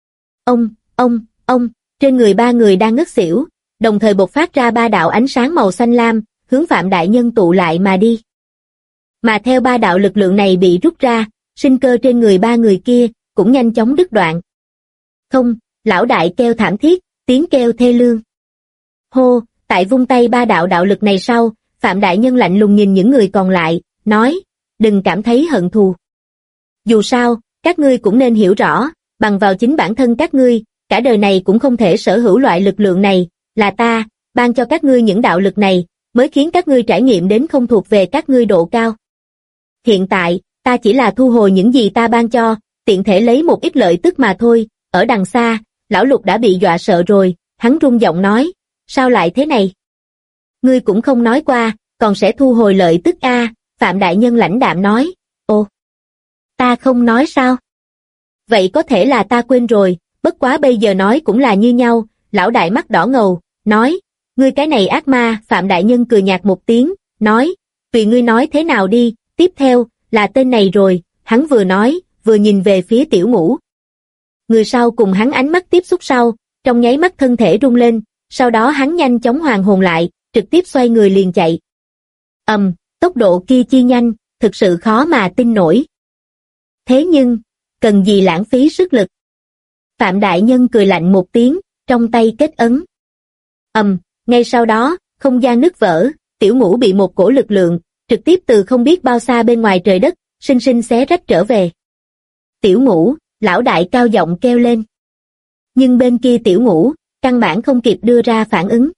Ông, trên người ba người đang ngất xỉu, đồng thời bộc phát ra ba đạo ánh sáng màu xanh lam, hướng Phạm Đại Nhân tụ lại mà đi. Mà theo ba đạo lực lượng này bị rút ra, sinh cơ trên người ba người kia cũng nhanh chóng đứt đoạn. Không, lão đại kêu thảm thiết, tiếng kêu thê lương. Hô, tại vung tay ba đạo lực này sau, Phạm Đại Nhân lạnh lùng nhìn những người còn lại, nói, đừng cảm thấy hận thù. Dù sao, các ngươi cũng nên hiểu rõ, bằng vào chính bản thân các ngươi, cả đời này cũng không thể sở hữu loại lực lượng này, là ta, ban cho các ngươi những đạo lực này, mới khiến các ngươi trải nghiệm đến không thuộc về các ngươi độ cao. Hiện tại, ta chỉ là thu hồi những gì ta ban cho, tiện thể lấy một ít lợi tức mà thôi. Ở đằng xa, lão Lục đã bị dọa sợ rồi, hắn run giọng nói, sao lại thế này? Ngươi cũng không nói qua, còn sẽ thu hồi lợi tức a? Phạm Đại Nhân lãnh đạm nói, ồ, ta không nói sao? Vậy có thể là ta quên rồi, bất quá bây giờ nói cũng là như nhau. Lão đại mắt đỏ ngầu, nói, ngươi cái này ác ma. Phạm Đại Nhân cười nhạt một tiếng, nói, vì ngươi nói thế nào đi, tiếp theo, là tên này rồi. Hắn vừa nói, vừa nhìn về phía Tiểu Ngũ. Người sau cùng hắn ánh mắt tiếp xúc sau, trong nháy mắt thân thể rung lên, sau đó hắn nhanh chóng hoàn hồn lại, trực tiếp xoay người liền chạy. Tốc độ kia chi nhanh, thực sự khó mà tin nổi. Thế nhưng, cần gì lãng phí sức lực? Phạm Đại Nhân cười lạnh một tiếng, trong tay kết ấn. Ngay sau đó, không gian nứt vỡ, Tiểu Ngũ bị một cổ lực lượng, trực tiếp từ không biết bao xa bên ngoài trời đất, sinh sinh xé rách trở về. Tiểu Ngũ, lão đại cao giọng kêu lên. Nhưng bên kia Tiểu Ngũ, căn bản không kịp đưa ra phản ứng.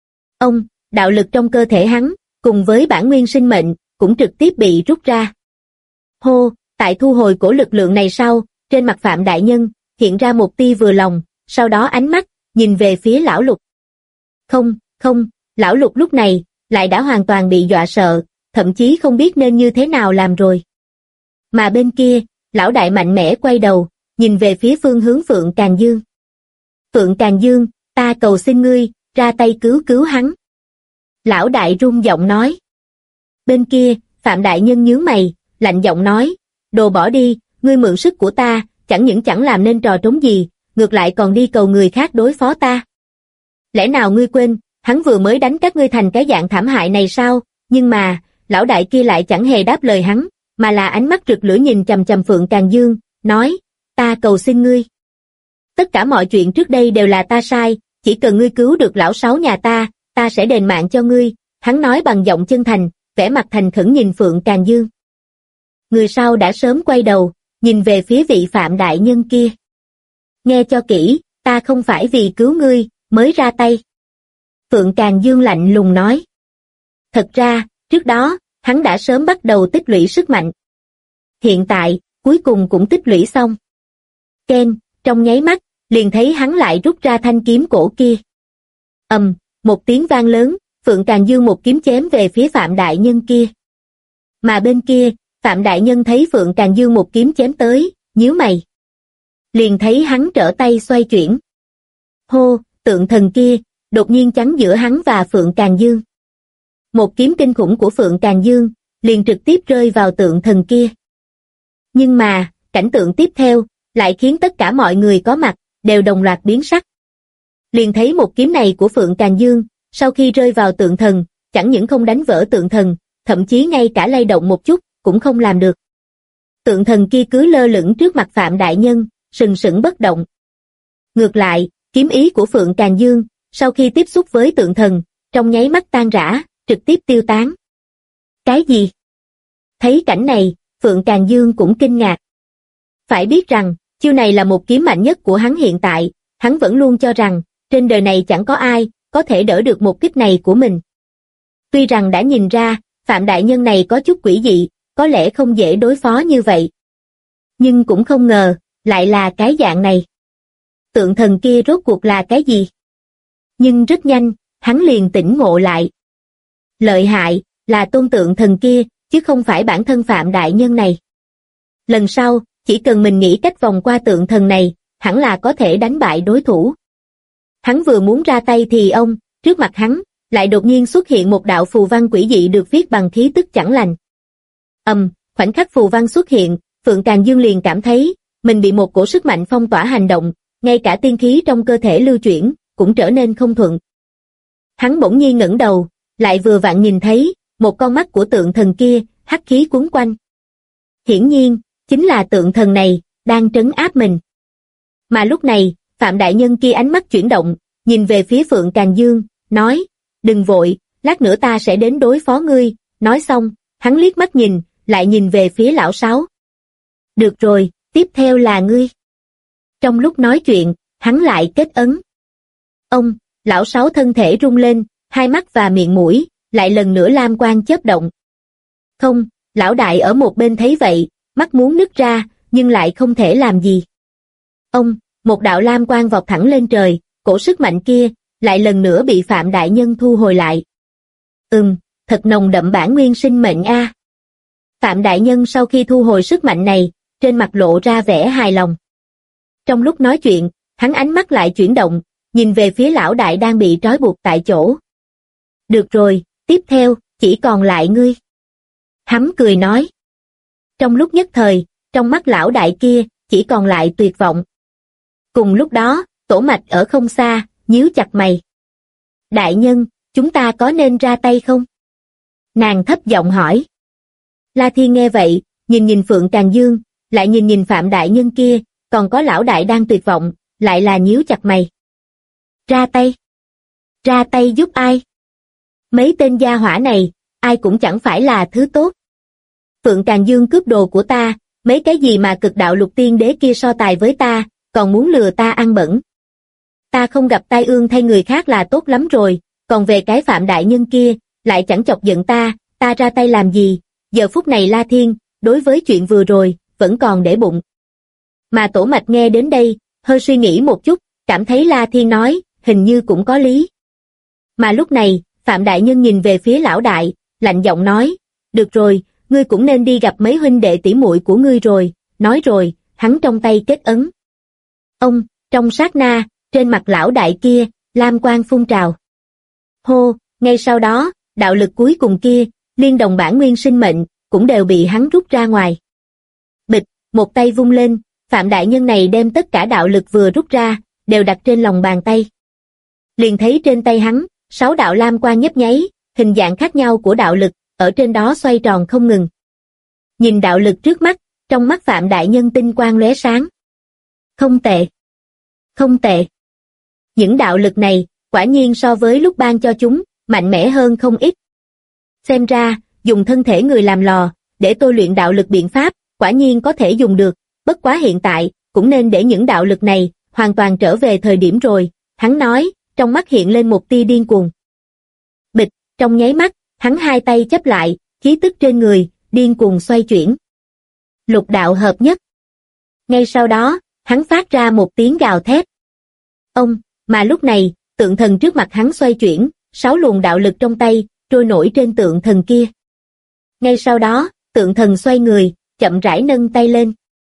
Đạo lực trong cơ thể hắn, cùng với bản nguyên sinh mệnh, cũng trực tiếp bị rút ra. Hô, tại thu hồi cổ lực lượng này sau, trên mặt Phạm Đại Nhân, hiện ra một tia vừa lòng, sau đó ánh mắt, nhìn về phía lão Lục. Không, lão Lục lúc này, lại đã hoàn toàn bị dọa sợ, thậm chí không biết nên như thế nào làm rồi. Mà bên kia, lão đại mạnh mẽ quay đầu, nhìn về phía phương hướng Phượng Càn Dương. Phượng Càn Dương, ta cầu xin ngươi, ra tay cứu hắn. Lão đại run giọng nói. Bên kia, Phạm Đại Nhân nhướng mày, lạnh giọng nói, đồ bỏ đi, ngươi mượn sức của ta, chẳng những chẳng làm nên trò trống gì, ngược lại còn đi cầu người khác đối phó ta. Lẽ nào ngươi quên, hắn vừa mới đánh các ngươi thành cái dạng thảm hại này sao? Nhưng mà, lão đại kia lại chẳng hề đáp lời hắn, mà là ánh mắt rực lửa nhìn chằm chằm Phượng Càn Dương, nói, ta cầu xin ngươi. Tất cả mọi chuyện trước đây đều là ta sai, chỉ cần ngươi cứu được lão sáu nhà ta sẽ đền mạng cho ngươi. Hắn nói bằng giọng chân thành, vẻ mặt thành khẩn nhìn Phượng Càn Dương. Người sau đã sớm quay đầu, nhìn về phía vị Phạm Đại Nhân kia. Nghe cho kỹ, ta không phải vì cứu ngươi, mới ra tay. Phượng Càn Dương lạnh lùng nói. Thật ra, trước đó, hắn đã sớm bắt đầu tích lũy sức mạnh. Hiện tại, cuối cùng cũng tích lũy xong. Ken, trong nháy mắt, liền thấy hắn lại rút ra thanh kiếm cổ kia. Một tiếng vang lớn, Phượng Càn Dương một kiếm chém về phía Phạm Đại Nhân kia. Mà bên kia, Phạm Đại Nhân thấy Phượng Càn Dương một kiếm chém tới, nhíu mày. Liền thấy hắn trở tay xoay chuyển. Hô, tượng thần kia, đột nhiên chắn giữa hắn và Phượng Càn Dương. Một kiếm kinh khủng của Phượng Càn Dương, liền trực tiếp rơi vào tượng thần kia. Nhưng mà, cảnh tượng tiếp theo, lại khiến tất cả mọi người có mặt, đều đồng loạt biến sắc. Liền thấy một kiếm này của Phượng Càn Dương, sau khi rơi vào tượng thần, chẳng những không đánh vỡ tượng thần, thậm chí ngay cả lay động một chút, cũng không làm được. Tượng thần kia cứ lơ lửng trước mặt Phạm Đại Nhân, sừng sững bất động. Ngược lại, kiếm ý của Phượng Càn Dương, sau khi tiếp xúc với tượng thần, trong nháy mắt tan rã, trực tiếp tiêu tán. Cái gì? Thấy cảnh này, Phượng Càn Dương cũng kinh ngạc. Phải biết rằng, chiêu này là một kiếm mạnh nhất của hắn hiện tại, hắn vẫn luôn cho rằng, trên đời này chẳng có ai, có thể đỡ được một kích này của mình. Tuy rằng đã nhìn ra, Phạm Đại Nhân này có chút quỷ dị, có lẽ không dễ đối phó như vậy. Nhưng cũng không ngờ, lại là cái dạng này. Tượng thần kia rốt cuộc là cái gì? Nhưng rất nhanh, hắn liền tỉnh ngộ lại. Lợi hại, là tôn tượng thần kia, chứ không phải bản thân Phạm Đại Nhân này. Lần sau, chỉ cần mình nghĩ cách vòng qua tượng thần này, hẳn là có thể đánh bại đối thủ. Hắn vừa muốn ra tay thì trước mặt hắn, lại đột nhiên xuất hiện một đạo phù văn quỷ dị được viết bằng khí tức chẳng lành. Khoảnh khắc phù văn xuất hiện, Phượng Càn Dương liền cảm thấy mình bị một cổ sức mạnh phong tỏa hành động, ngay cả tiên khí trong cơ thể lưu chuyển cũng trở nên không thuận. Hắn bỗng nhiên ngẩng đầu, lại vừa vặn nhìn thấy một con mắt của tượng thần kia, hắc khí cuốn quanh. Hiển nhiên, chính là tượng thần này đang trấn áp mình. Mà lúc này, Phạm đại nhân kia ánh mắt chuyển động, nhìn về phía Phượng Càn Dương, nói: "Đừng vội, lát nữa ta sẽ đến đối phó ngươi." Nói xong, hắn liếc mắt nhìn, lại nhìn về phía lão Sáu. "Được rồi, tiếp theo là ngươi." Trong lúc nói chuyện, hắn lại kết ấn. Lão Sáu thân thể rung lên, hai mắt và miệng mũi lại lần nữa lam quang chớp động. Không, lão đại ở một bên thấy vậy, mắt muốn nứt ra, nhưng lại không thể làm gì. Một đạo lam quang vọt thẳng lên trời, cổ sức mạnh kia lại lần nữa bị Phạm đại nhân thu hồi lại. Thật nồng đậm bản nguyên sinh mệnh a. Phạm đại nhân sau khi thu hồi sức mạnh này, trên mặt lộ ra vẻ hài lòng. Trong lúc nói chuyện, hắn ánh mắt lại chuyển động, nhìn về phía lão đại đang bị trói buộc tại chỗ. "Được rồi, tiếp theo, chỉ còn lại ngươi." Hắn cười nói. Trong lúc nhất thời, trong mắt lão đại kia, chỉ còn lại tuyệt vọng. Cùng lúc đó, Tổ Mạch ở không xa, nhíu chặt mày. "Đại nhân, chúng ta có nên ra tay không?" Nàng thấp giọng hỏi. La Thiên nghe vậy, nhìn Phượng Càn Dương, lại nhìn Phạm đại nhân kia, còn có lão đại đang tuyệt vọng, lại là nhíu chặt mày. Ra tay? Ra tay giúp ai? Mấy tên gia hỏa này, ai cũng chẳng phải là thứ tốt. Phượng Càn Dương cướp đồ của ta, mấy cái gì mà cực đạo lục tiên đế kia so tài với ta, còn muốn lừa ta ăn bẩn. Ta không gặp tai ương thay người khác là tốt lắm rồi, còn về cái Phạm đại nhân kia, lại chẳng chọc giận ta ra tay làm gì. Giờ phút này La Thiên, đối với chuyện vừa rồi, vẫn còn để bụng. Mà Tổ Mạch nghe đến đây, hơi suy nghĩ một chút, cảm thấy La Thiên nói, hình như cũng có lý. Mà lúc này, Phạm đại nhân nhìn về phía lão đại, lạnh giọng nói, được rồi, ngươi cũng nên đi gặp mấy huynh đệ tỷ muội của ngươi rồi. Nói rồi, hắn trong tay kết ấn. Trong sát na, trên mặt lão đại kia, lam quang phun trào. Hô, ngay sau đó, đạo lực cuối cùng kia, liên đồng bản nguyên sinh mệnh, cũng đều bị hắn rút ra ngoài. Bịch, một tay vung lên, Phạm đại nhân này đem tất cả đạo lực vừa rút ra, đều đặt trên lòng bàn tay. Liền thấy trên tay hắn, 6 đạo lam quang nhấp nháy, hình dạng khác nhau của đạo lực, ở trên đó xoay tròn không ngừng. Nhìn đạo lực trước mắt, trong mắt Phạm đại nhân tinh quang lóe sáng. Không tệ. Không tệ. Những đạo lực này, quả nhiên so với lúc ban cho chúng, mạnh mẽ hơn không ít. Xem ra, dùng thân thể người làm lò, để tôi luyện đạo lực biện pháp, quả nhiên có thể dùng được, bất quá hiện tại, cũng nên để những đạo lực này, hoàn toàn trở về thời điểm rồi, hắn nói, trong mắt hiện lên một tia điên cuồng. Bịch, trong nháy mắt, hắn hai tay chấp lại, khí tức trên người, điên cuồng xoay chuyển. Lục đạo hợp nhất. Ngay sau đó, hắn phát ra một tiếng gào thét. Mà lúc này, tượng thần trước mặt hắn xoay chuyển, 6 luồng đạo lực trong tay, trôi nổi trên tượng thần kia. Ngay sau đó, tượng thần xoay người, chậm rãi nâng tay lên.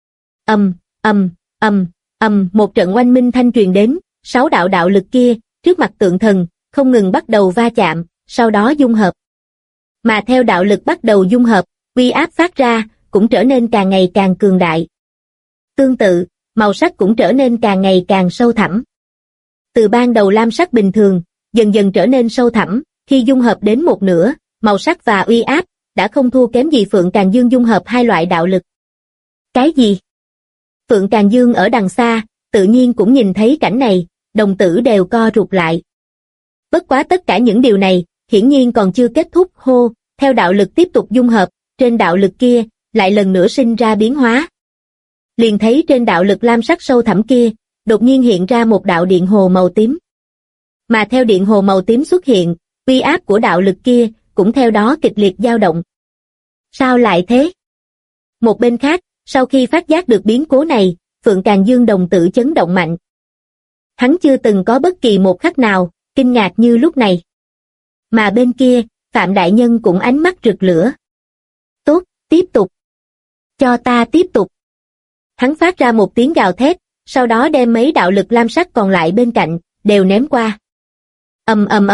Một trận oanh minh thanh truyền đến, 6 đạo đạo lực kia, trước mặt tượng thần, không ngừng bắt đầu va chạm, sau đó dung hợp. Mà theo đạo lực bắt đầu dung hợp, uy áp phát ra, cũng trở nên càng ngày càng cường đại. Tương tự, màu sắc cũng trở nên càng ngày càng sâu thẳm. Từ ban đầu lam sắc bình thường, dần dần trở nên sâu thẳm, khi dung hợp đến một nửa, màu sắc và uy áp, đã không thua kém gì Phượng Càn Dương dung hợp hai loại đạo lực. Cái gì? Phượng Càn Dương ở đằng xa, tự nhiên cũng nhìn thấy cảnh này, đồng tử đều co rụt lại. Bất quá tất cả những điều này, hiển nhiên còn chưa kết thúc. Hô, theo đạo lực tiếp tục dung hợp, trên đạo lực kia, lại lần nữa sinh ra biến hóa. Liền thấy trên đạo lực lam sắc sâu thẳm kia, đột nhiên hiện ra một đạo điện hồ màu tím. Mà theo điện hồ màu tím xuất hiện, uy áp của đạo lực kia, cũng theo đó kịch liệt dao động. Sao lại thế? Một bên khác, sau khi phát giác được biến cố này, Phượng Càn Dương đồng tử chấn động mạnh. Hắn chưa từng có bất kỳ một khắc nào, kinh ngạc như lúc này. Mà bên kia, Phạm đại nhân cũng ánh mắt rực lửa. Tốt, tiếp tục. Cho ta tiếp tục. Hắn phát ra một tiếng gào thét, sau đó đem mấy đạo lực lam sắc còn lại bên cạnh, đều ném qua.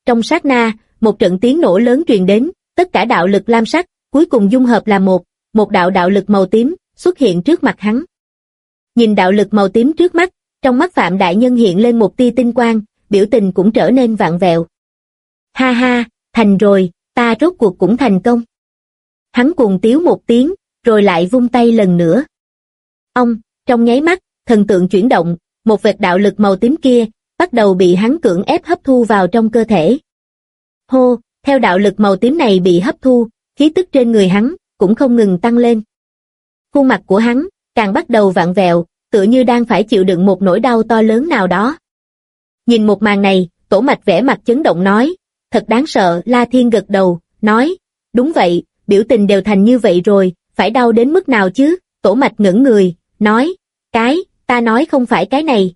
Trong sát na, một trận tiếng nổ lớn truyền đến, tất cả đạo lực lam sắc, cuối cùng dung hợp là một đạo đạo lực màu tím, xuất hiện trước mặt hắn. Nhìn đạo lực màu tím trước mắt, trong mắt Phạm Đại Nhân hiện lên một tia tinh quang, biểu tình cũng trở nên vặn vẹo. Ha ha, thành rồi, ta rốt cuộc cũng thành công. Hắn cuồng tiếu một tiếng, rồi lại vung tay lần nữa. Trong nháy mắt, thần tượng chuyển động, một vệt đạo lực màu tím kia, bắt đầu bị hắn cưỡng ép hấp thu vào trong cơ thể. Hô, theo đạo lực màu tím này bị hấp thu, khí tức trên người hắn, cũng không ngừng tăng lên. Khuôn mặt của hắn, càng bắt đầu vặn vẹo, tựa như đang phải chịu đựng một nỗi đau to lớn nào đó. Nhìn một màn này, Tổ Mạch vẻ mặt chấn động nói, thật đáng sợ. La Thiên gật đầu, nói, đúng vậy, biểu tình đều thành như vậy rồi, phải đau đến mức nào chứ? Tổ Mạch ngẩng người, nói, ta nói không phải cái này,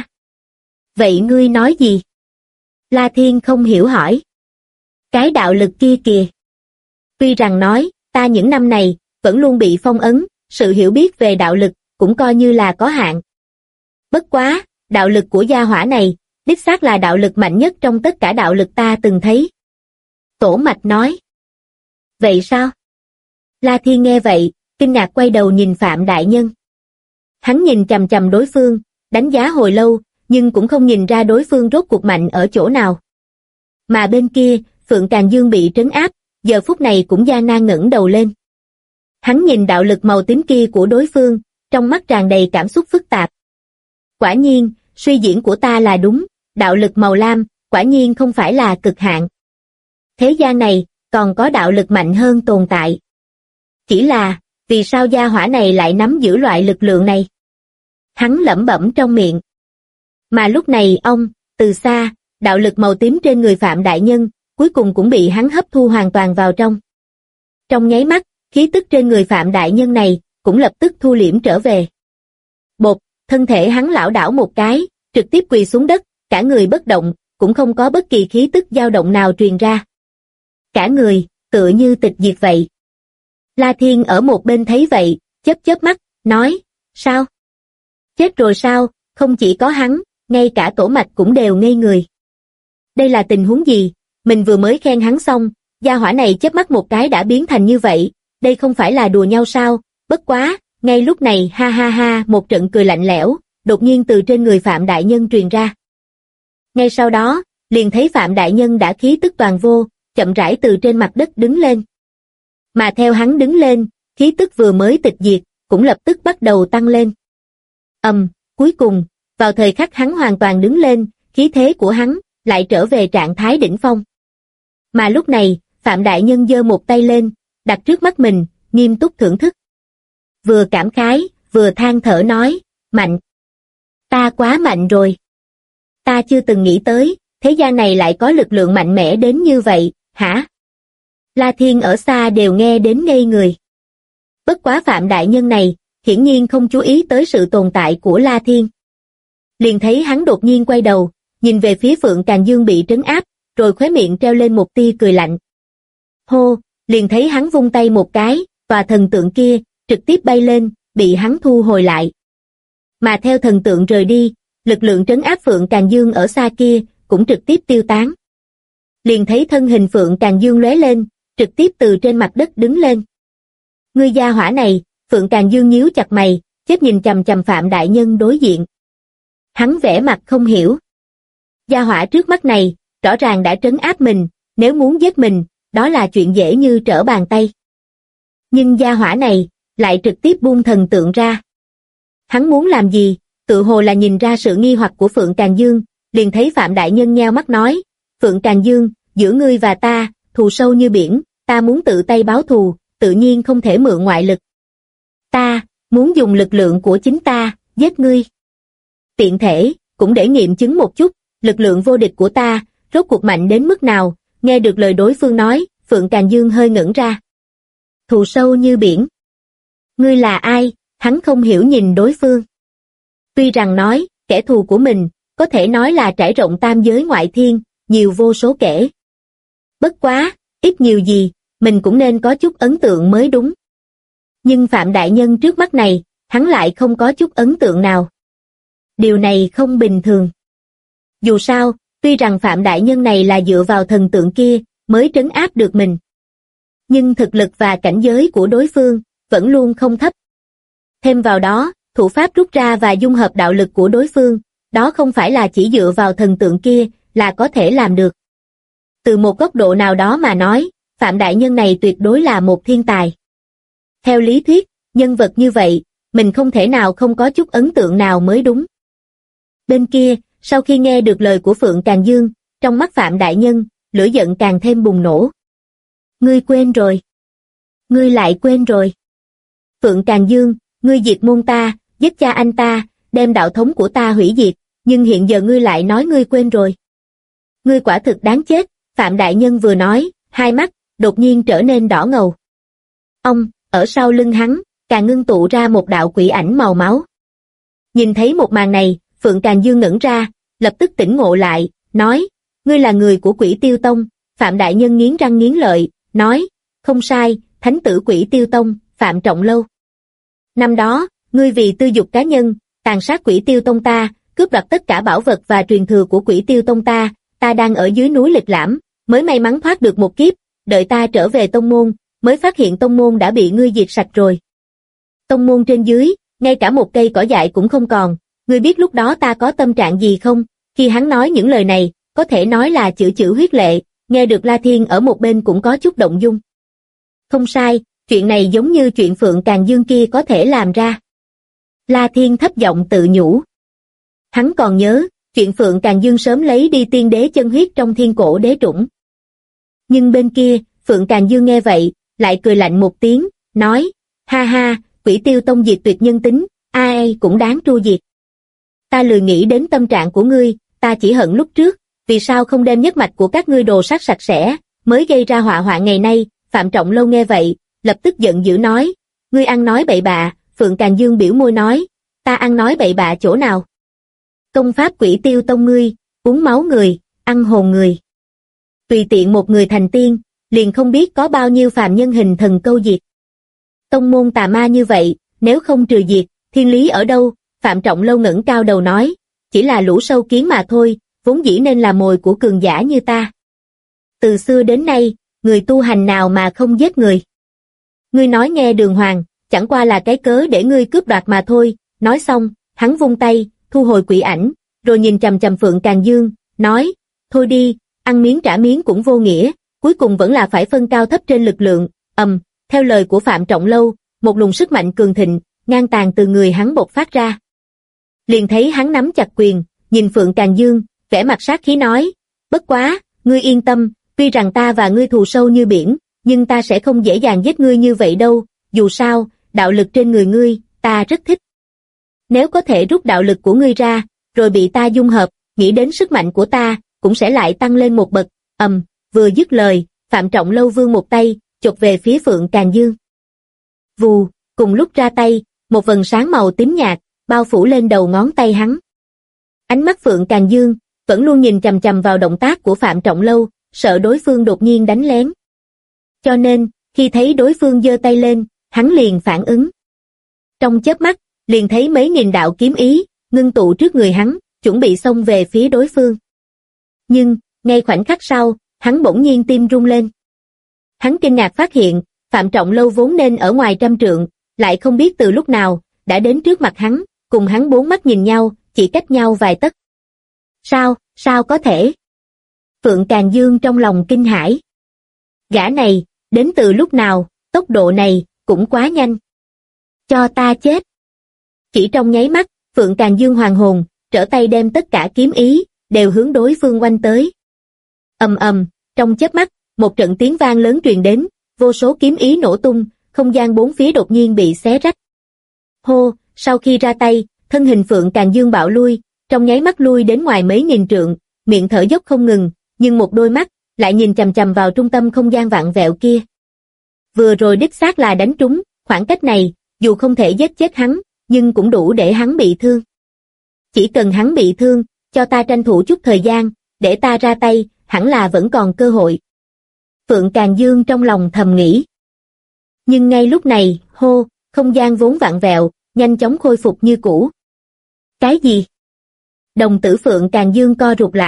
vậy ngươi nói gì? La Thiên không hiểu hỏi. Cái đạo lực kia kìa. Tuy rằng nói, ta những năm này, vẫn luôn bị phong ấn, sự hiểu biết về đạo lực, cũng coi như là có hạn. Bất quá, đạo lực của gia hỏa này, đích xác là đạo lực mạnh nhất trong tất cả đạo lực ta từng thấy. Tổ Mạch nói. Vậy sao? La Thiên nghe vậy, kinh ngạc quay đầu nhìn Phạm Đại Nhân. Hắn nhìn chằm chằm đối phương, đánh giá hồi lâu, nhưng cũng không nhìn ra đối phương rốt cuộc mạnh ở chỗ nào. Mà bên kia, Phượng Càn Dương bị trấn áp, giờ phút này cũng gian nan ngẩng đầu lên. Hắn nhìn đạo lực màu tím kia của đối phương, trong mắt tràn đầy cảm xúc phức tạp. Quả nhiên, suy diễn của ta là đúng, đạo lực màu lam, quả nhiên không phải là cực hạn. Thế gian này, còn có đạo lực mạnh hơn tồn tại. Chỉ là, vì sao gia hỏa này lại nắm giữ loại lực lượng này? Hắn lẩm bẩm trong miệng. Mà lúc này từ xa, đạo lực màu tím trên người Phạm Đại Nhân, cuối cùng cũng bị hắn hấp thu hoàn toàn vào trong. Trong nháy mắt, khí tức trên người Phạm Đại Nhân này, cũng lập tức thu liễm trở về. Bột, thân thể hắn lảo đảo một cái, trực tiếp quỳ xuống đất, cả người bất động, cũng không có bất kỳ khí tức dao động nào truyền ra. Cả người, tựa như tịch diệt vậy. La Thiên ở một bên thấy vậy, chớp mắt, nói, sao? Chết rồi sao? Không chỉ có hắn, ngay cả Tổ Mạch cũng đều ngây người. Đây là tình huống gì? Mình vừa mới khen hắn xong, gia hỏa này chớp mắt một cái đã biến thành như vậy, đây không phải là đùa nhau sao? Bất quá, ngay lúc này ha ha ha, một trận cười lạnh lẽo, đột nhiên từ trên người Phạm Đại Nhân truyền ra. Ngay sau đó, liền thấy Phạm Đại Nhân đã khí tức toàn vô, chậm rãi từ trên mặt đất đứng lên. Mà theo hắn đứng lên, khí tức vừa mới tịch diệt, cũng lập tức bắt đầu tăng lên. Cuối cùng, vào thời khắc hắn hoàn toàn đứng lên, khí thế của hắn lại trở về trạng thái đỉnh phong. Mà lúc này, Phạm Đại Nhân giơ một tay lên, đặt trước mắt mình, nghiêm túc thưởng thức. Vừa cảm khái, vừa than thở nói, mạnh. Ta quá mạnh rồi. Ta chưa từng nghĩ tới, thế gian này lại có lực lượng mạnh mẽ đến như vậy, hả? La Thiên ở xa đều nghe đến ngây người. Bất quá Phạm Đại Nhân này, hiển nhiên không chú ý tới sự tồn tại của La Thiên. Liền thấy hắn đột nhiên quay đầu, nhìn về phía Phượng Càn Dương bị trấn áp, rồi khóe miệng treo lên một tia cười lạnh. Hô, liền thấy hắn vung tay một cái, tòa thần tượng kia, trực tiếp bay lên, bị hắn thu hồi lại. Mà theo thần tượng rời đi, lực lượng trấn áp Phượng Càn Dương ở xa kia, cũng trực tiếp tiêu tán. Liền thấy thân hình Phượng Càn Dương lóe lên, trực tiếp từ trên mặt đất đứng lên. Ngươi gia hỏa này, Phượng Càn Dương nhíu chặt mày, chớp nhìn chằm chằm Phạm Đại Nhân đối diện. Hắn vẻ mặt không hiểu. Gia hỏa trước mắt này, rõ ràng đã trấn áp mình, nếu muốn giết mình, đó là chuyện dễ như trở bàn tay. Nhưng gia hỏa này, lại trực tiếp buông thần tượng ra. Hắn muốn làm gì, tự hồ là nhìn ra sự nghi hoặc của Phượng Càn Dương, liền thấy Phạm Đại Nhân nheo mắt nói, Phượng Càn Dương, giữa ngươi và ta, thù sâu như biển, ta muốn tự tay báo thù, tự nhiên không thể mượn ngoại lực. Ta, muốn dùng lực lượng của chính ta, giết ngươi. Tiện thể, cũng để nghiệm chứng một chút, lực lượng vô địch của ta, rốt cuộc mạnh đến mức nào, nghe được lời đối phương nói, Phượng Càn Dương hơi ngẩn ra. Thù sâu như biển. Ngươi là ai, hắn không hiểu nhìn đối phương. Tuy rằng nói, kẻ thù của mình, có thể nói là trải rộng tam giới ngoại thiên, nhiều vô số kể. Bất quá, ít nhiều gì, mình cũng nên có chút ấn tượng mới đúng. Nhưng Phạm Đại Nhân trước mắt này, hắn lại không có chút ấn tượng nào. Điều này không bình thường. Dù sao, Tuy rằng Phạm đại nhân này là dựa vào thần tượng kia mới trấn áp được mình, nhưng thực lực và cảnh giới của đối phương vẫn luôn không thấp. Thêm vào đó, thủ pháp rút ra và dung hợp đạo lực của đối phương, đó không phải là chỉ dựa vào thần tượng kia là có thể làm được. Từ một góc độ nào đó mà nói, Phạm đại nhân này tuyệt đối là một thiên tài. Theo lý thuyết, nhân vật như vậy, mình không thể nào không có chút ấn tượng nào mới đúng. Bên kia, sau khi nghe được lời của Phượng Càn Dương, trong mắt Phạm đại nhân, lửa giận càng thêm bùng nổ. Ngươi quên rồi. Ngươi lại quên rồi. Phượng Càn Dương, ngươi diệt môn ta, giết cha anh ta, đem đạo thống của ta hủy diệt, nhưng hiện giờ ngươi lại nói ngươi quên rồi. Ngươi quả thực đáng chết, Phạm đại nhân vừa nói, hai mắt đột nhiên trở nên đỏ ngầu. Ông, ở sau lưng hắn, càng ngưng tụ ra một đạo quỷ ảnh màu máu. Nhìn thấy một màn này, Phượng Càn Dương ngẩn ra, lập tức tỉnh ngộ lại, nói, ngươi là người của Quỷ Tiêu Tông. Phạm đại nhân nghiến răng nghiến lợi, nói, không sai, thánh tử Quỷ Tiêu Tông, Phạm Trọng Lâu. Năm đó, ngươi vì tư dục cá nhân, tàn sát Quỷ Tiêu Tông ta, cướp đoạt tất cả bảo vật và truyền thừa của Quỷ Tiêu Tông ta đang ở dưới núi Lịch Lãm, mới may mắn thoát được một kiếp, đợi ta trở về tông môn, mới phát hiện tông môn đã bị ngươi diệt sạch rồi. Tông môn trên dưới, ngay cả một cây cỏ dại cũng không còn, ngươi biết lúc đó ta có tâm trạng gì không? Khi hắn nói những lời này, có thể nói là chữ chữ huyết lệ, nghe được La Thiên ở một bên cũng có chút động dung. Không sai, chuyện này giống như chuyện Phượng Càn Dương kia có thể làm ra. La Thiên thấp giọng tự nhủ. Hắn còn nhớ, chuyện Phượng Càn Dương sớm lấy đi tiên đế chân huyết trong thiên cổ đế trũng. Nhưng bên kia, Phượng Càn Dương nghe vậy, lại cười lạnh một tiếng, nói, ha ha, Quỷ Tiêu Tông diệt tuyệt nhân tính, ai cũng đáng tru diệt. Ta lười nghĩ đến tâm trạng của ngươi, ta chỉ hận lúc trước, vì sao không đem nhất mạch của các ngươi đồ sát sạch sẽ, mới gây ra họa hoạn ngày nay. Phạm Trọng Lâu nghe vậy, lập tức giận dữ nói, ngươi ăn nói bậy bạ. Phượng Càn Dương biểu môi nói, ta ăn nói bậy bạ chỗ nào? Công pháp Quỷ Tiêu Tông ngươi, uống máu người, ăn hồn người. Tùy tiện một người thành tiên, liền không biết có bao nhiêu phàm nhân hình thần câu diệt. Tông môn tà ma như vậy, nếu không trừ diệt, thiên lý ở đâu? Phạm Trọng Lâu ngẩng cao đầu nói, chỉ là lũ sâu kiến mà thôi, vốn dĩ nên là mồi của cường giả như ta. Từ xưa đến nay, người tu hành nào mà không giết người? Ngươi nói nghe đường hoàng, chẳng qua là cái cớ để ngươi cướp đoạt mà thôi. Nói xong, hắn vung tay, thu hồi quỷ ảnh, rồi nhìn chằm chằm Phượng Càn Dương, nói, thôi đi, ăn miếng trả miếng cũng vô nghĩa, cuối cùng vẫn là phải phân cao thấp trên lực lượng. Theo lời của Phạm Trọng Lâu, một luồng sức mạnh cường thịnh, ngang tàn từ người hắn bộc phát ra. Liền thấy hắn nắm chặt quyền, nhìn Phượng Càn Dương, vẻ mặt sát khí nói, bất quá, ngươi yên tâm, tuy rằng ta và ngươi thù sâu như biển, nhưng ta sẽ không dễ dàng giết ngươi như vậy đâu, dù sao, đạo lực trên người ngươi, ta rất thích. Nếu có thể rút đạo lực của ngươi ra, rồi bị ta dung hợp, nghĩ đến sức mạnh của ta, cũng sẽ lại tăng lên một bậc. Vừa dứt lời, Phạm Trọng Lâu vươn một tay, chộp về phía Phượng Càn Dương. Vù, cùng lúc ra tay, một vầng sáng màu tím nhạt, bao phủ lên đầu ngón tay hắn. Ánh mắt Phượng Càn Dương, vẫn luôn nhìn chằm chằm vào động tác của Phạm Trọng Lâu, sợ đối phương đột nhiên đánh lén. Cho nên, khi thấy đối phương giơ tay lên, hắn liền phản ứng. Trong chớp mắt, liền thấy mấy nghìn đạo kiếm ý, ngưng tụ trước người hắn, chuẩn bị xông về phía đối phương. Nhưng, ngay khoảnh khắc sau, hắn bỗng nhiên tim rung lên. Hắn kinh ngạc phát hiện, Phạm Trọng Lâu vốn nên ở ngoài trăm trượng, lại không biết từ lúc nào, đã đến trước mặt hắn, cùng hắn bốn mắt nhìn nhau, chỉ cách nhau vài tấc. Sao có thể? Phượng Càn Dương trong lòng kinh hãi. Gã này, đến từ lúc nào, tốc độ này, cũng quá nhanh. Cho ta chết. Chỉ trong nháy mắt, Phượng Càn Dương hoàn hồn, trở tay đem tất cả kiếm ý, đều hướng đối phương oanh tới. Trong chớp mắt, một trận tiếng vang lớn truyền đến, vô số kiếm ý nổ tung, không gian bốn phía đột nhiên bị xé rách. Hô, sau khi ra tay, thân hình Phượng Càn Dương bạo lui, trong nháy mắt lui đến ngoài mấy nghìn trượng, miệng thở dốc không ngừng, nhưng một đôi mắt lại nhìn chằm chằm vào trung tâm không gian vặn vẹo kia. Vừa rồi đích xác là đánh trúng, khoảng cách này, dù không thể giết chết hắn, nhưng cũng đủ để hắn bị thương. Chỉ cần hắn bị thương, cho ta tranh thủ chút thời gian, để ta ra tay, hẳn là vẫn còn cơ hội. Phượng Càn Dương trong lòng thầm nghĩ. Nhưng ngay lúc này, không gian vốn vặn vẹo, nhanh chóng khôi phục như cũ. Cái gì? Đồng tử Phượng Càn Dương co rụt lại,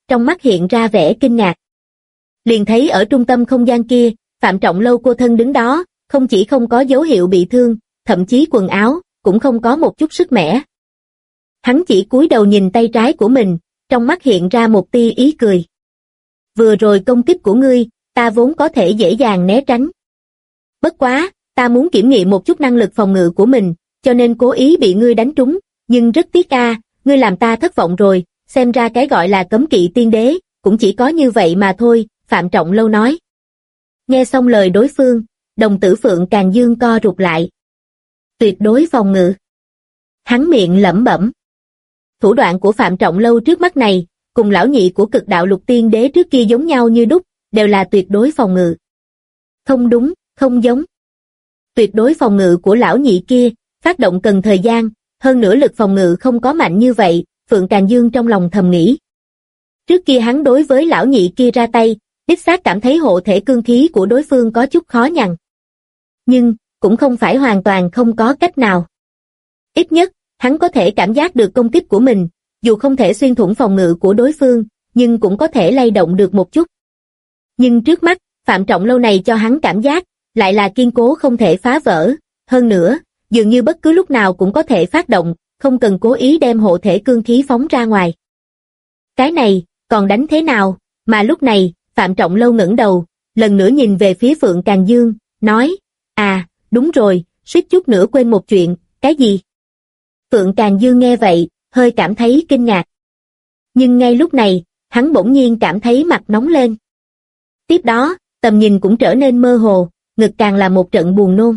trong mắt hiện ra vẻ kinh ngạc. Liền thấy ở trung tâm không gian kia, Phạm Trọng Lâu cô thân đứng đó, không chỉ không có dấu hiệu bị thương, thậm chí quần áo cũng không có một chút sức mẻ. Hắn chỉ cúi đầu nhìn tay trái của mình, trong mắt hiện ra một tia ý cười. Vừa rồi công kích của ngươi, ta vốn có thể dễ dàng né tránh. Bất quá, ta muốn kiểm nghiệm một chút năng lực phòng ngự của mình, cho nên cố ý bị ngươi đánh trúng, nhưng rất tiếc ngươi làm ta thất vọng rồi, xem ra cái gọi là cấm kỵ tiên đế, cũng chỉ có như vậy mà thôi, Phạm Trọng Lâu nói. Nghe xong lời đối phương, đồng tử Phượng Càng Dương co rụt lại. Tuyệt đối phòng ngự. Hắn miệng lẩm bẩm. Thủ đoạn của Phạm Trọng Lâu trước mắt này, cùng lão nhị của Cực Đạo Lục Tiên Đế trước kia giống nhau như đúc, đều là tuyệt đối phòng ngự. Không đúng, không giống. Tuyệt đối phòng ngự của lão nhị kia, phát động cần thời gian, hơn nữa lực phòng ngự không có mạnh như vậy, Phượng Càng Dương trong lòng thầm nghĩ. Trước kia hắn đối với lão nhị kia ra tay, đích xác cảm thấy hộ thể cương khí của đối phương có chút khó nhằn. Nhưng, cũng không phải hoàn toàn không có cách nào. Ít nhất, hắn có thể cảm giác được công kích của mình, dù không thể xuyên thủng phòng ngự của đối phương, nhưng cũng có thể lay động được một chút. Nhưng trước mắt, Phạm Trọng Lâu này cho hắn cảm giác, lại là kiên cố không thể phá vỡ, hơn nữa, dường như bất cứ lúc nào cũng có thể phát động, không cần cố ý đem hộ thể cương khí phóng ra ngoài. Cái này, còn đánh thế nào, mà lúc này, Phạm Trọng Lâu ngẩng đầu, lần nữa nhìn về phía Phượng Càng Dương, nói, đúng rồi, suýt chút nữa quên một chuyện, cái gì? Phượng Càng Dương nghe vậy, hơi cảm thấy kinh ngạc. Nhưng ngay lúc này, hắn bỗng nhiên cảm thấy mặt nóng lên. Tiếp đó, tầm nhìn cũng trở nên mơ hồ, ngực càng là một trận buồn nôn.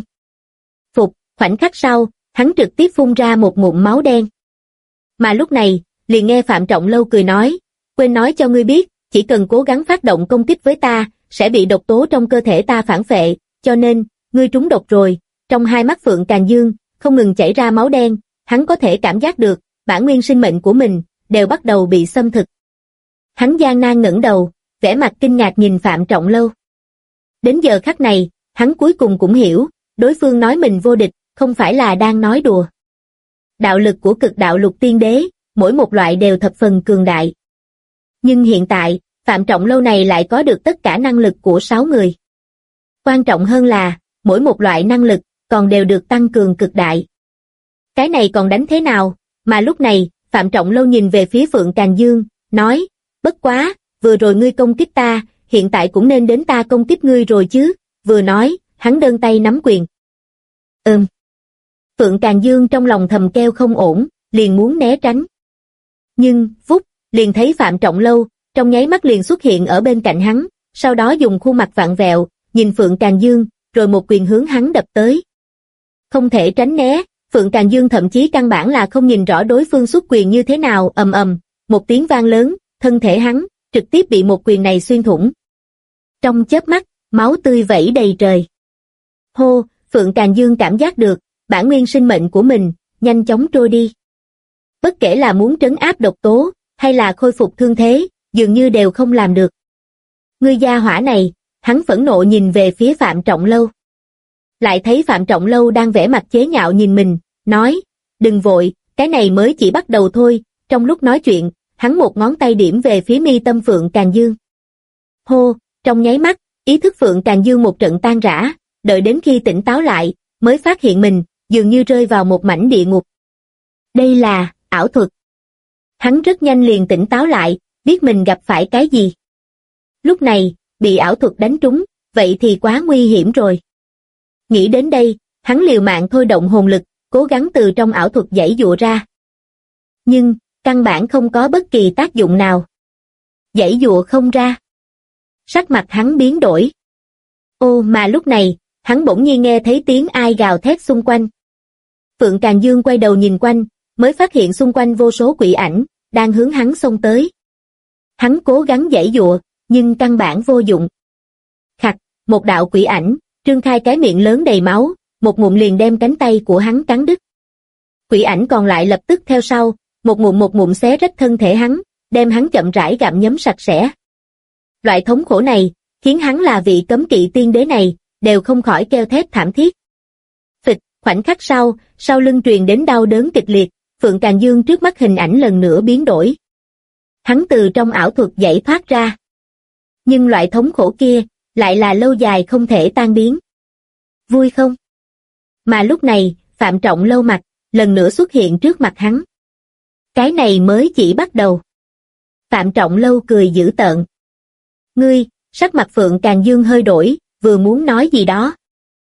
Khoảnh khắc sau, hắn trực tiếp phun ra một ngụm máu đen. Mà lúc này, liền nghe Phạm Trọng Lâu cười nói, quên nói cho ngươi biết, chỉ cần cố gắng phát động công kích với ta, sẽ bị độc tố trong cơ thể ta phản phệ, cho nên, ngươi trúng độc rồi. Trong hai mắt Phượng Càng Dương, không ngừng chảy ra máu đen, hắn có thể cảm giác được, bản nguyên sinh mệnh của mình, đều bắt đầu bị xâm thực. Hắn gian nan ngẩng đầu, vẻ mặt kinh ngạc nhìn Phạm Trọng Lâu. Đến giờ khắc này, hắn cuối cùng cũng hiểu, đối phương nói mình vô địch, không phải là đang nói đùa. Đạo lực của Cực Đạo Lục Tiên Đế, mỗi một loại đều thập phần cường đại. Nhưng hiện tại, Phạm Trọng Lâu này lại có được tất cả năng lực của 6 người. Quan trọng hơn là, mỗi một loại năng lực, còn đều được tăng cường cực đại. Cái này còn đánh thế nào, mà lúc này, Phạm Trọng Lâu nhìn về phía Phượng Càng Dương, nói, bất quá, vừa rồi ngươi công kích ta, hiện tại cũng nên đến ta công kích ngươi rồi chứ, vừa nói, hắn đơn tay nắm quyền. Phượng Càng Dương trong lòng thầm kêu không ổn, liền muốn né tránh. Nhưng, liền thấy Phạm Trọng Lâu, trong nháy mắt liền xuất hiện ở bên cạnh hắn, sau đó dùng khuôn mặt vặn vẹo, nhìn Phượng Càng Dương, rồi một quyền hướng hắn đập tới. Không thể tránh né, Phượng Càng Dương thậm chí căn bản là không nhìn rõ đối phương xuất quyền như thế nào, ầm, một tiếng vang lớn, thân thể hắn, trực tiếp bị một quyền này xuyên thủng. Trong chớp mắt, máu tươi vẩy đầy trời. Hô, Phượng Càng Dương cảm giác được, bản nguyên sinh mệnh của mình, nhanh chóng trôi đi. Bất kể là muốn trấn áp độc tố, hay là khôi phục thương thế, dường như đều không làm được. Ngươi gia hỏa này, hắn phẫn nộ nhìn về phía Phạm Trọng Lâu. Lại thấy Phạm Trọng Lâu đang vẽ mặt chế nhạo nhìn mình, nói, đừng vội, cái này mới chỉ bắt đầu thôi. Trong lúc nói chuyện, hắn một ngón tay điểm về phía mi tâm Phượng Càng Dương. Hô, trong nháy mắt, ý thức Phượng Càng Dương một trận tan rã, đợi đến khi tỉnh táo lại, mới phát hiện mình, dường như rơi vào một mảnh địa ngục. Đây là ảo thuật. Hắn rất nhanh liền tỉnh táo lại, biết mình gặp phải cái gì. Lúc này, bị ảo thuật đánh trúng, vậy thì quá nguy hiểm rồi. Nghĩ đến đây, hắn liều mạng thôi động hồn lực, cố gắng từ trong ảo thuật giãy giụa ra. Nhưng, căn bản không có bất kỳ tác dụng nào. Giãy giụa không ra. Sắc mặt hắn biến đổi. Ô mà lúc này, hắn bỗng nhiên nghe thấy tiếng ai gào thét xung quanh. Phượng Càng Dương quay đầu nhìn quanh, mới phát hiện xung quanh vô số quỷ ảnh, đang hướng hắn xông tới. Hắn cố gắng giãy giụa, nhưng căn bản vô dụng. Khặt, một đạo quỷ ảnh, trương khai cái miệng lớn đầy máu, một ngụm liền đem cánh tay của hắn cắn đứt. Quỷ ảnh còn lại lập tức theo sau, một ngụm xé rách thân thể hắn, đem hắn chậm rãi gặm nhấm sạch sẽ. Loại thống khổ này, khiến hắn là vị cấm kỵ tiên đế này, đều không khỏi kêu thét thảm thiết. Phịch, khoảnh khắc sau lưng truyền đến đau đớn kịch liệt, Phượng Càng Dương trước mắt hình ảnh lần nữa biến đổi. Hắn từ trong ảo thuật giải thoát ra. Nhưng loại thống khổ kia, lại là lâu dài không thể tan biến. Vui không? Mà lúc này, Phạm Trọng Lâu mặt, lần nữa xuất hiện trước mặt hắn. Cái này mới chỉ bắt đầu. Phạm Trọng Lâu cười dữ tợn. Ngươi, sắc mặt Phượng Càn Dương hơi đổi, vừa muốn nói gì đó.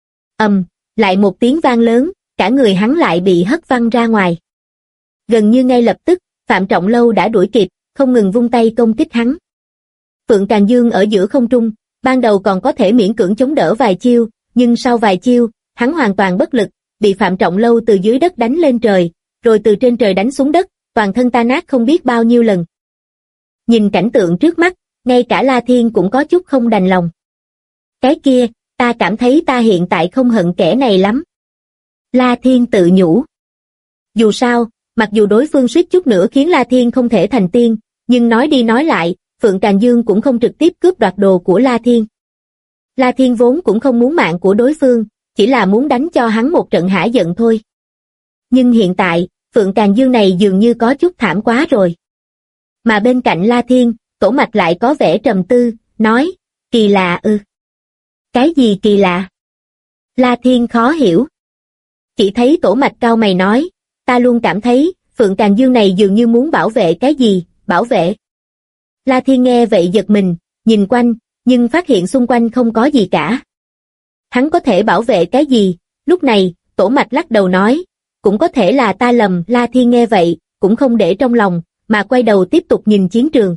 Lại một tiếng vang lớn, cả người hắn lại bị hất văng ra ngoài. Gần như ngay lập tức, Phạm Trọng Lâu đã đuổi kịp, không ngừng vung tay công kích hắn. Phượng Càn Dương ở giữa không trung, ban đầu còn có thể miễn cưỡng chống đỡ vài chiêu, nhưng sau vài chiêu, hắn hoàn toàn bất lực, bị Phạm Trọng Lâu từ dưới đất đánh lên trời, rồi từ trên trời đánh xuống đất, toàn thân tan nát không biết bao nhiêu lần. Nhìn cảnh tượng trước mắt, ngay cả La Thiên cũng có chút không đành lòng. Cái kia, ta cảm thấy ta hiện tại không hận kẻ này lắm. La Thiên tự nhủ. Dù sao, mặc dù đối phương suýt chút nữa khiến La Thiên không thể thành tiên, nhưng nói đi nói lại, Phượng Càn Dương cũng không trực tiếp cướp đoạt đồ của La Thiên. La Thiên vốn cũng không muốn mạng của đối phương, chỉ là muốn đánh cho hắn một trận hả giận thôi. Nhưng hiện tại, Phượng Càn Dương này dường như có chút thảm quá rồi. Mà bên cạnh La Thiên, Tổ Mạch lại có vẻ trầm tư, nói, kỳ lạ ư. Cái gì kỳ lạ? La Thiên khó hiểu. Chỉ thấy Tổ Mạch cau mày nói, ta luôn cảm thấy, Phượng Càn Dương này dường như muốn bảo vệ cái gì, bảo vệ. La Thiên nghe vậy giật mình, nhìn quanh, nhưng phát hiện xung quanh không có gì cả. Hắn có thể bảo vệ cái gì? Lúc này, Tổ Mạch lắc đầu nói, cũng có thể là ta lầm. La Thiên nghe vậy, cũng không để trong lòng, mà quay đầu tiếp tục nhìn chiến trường.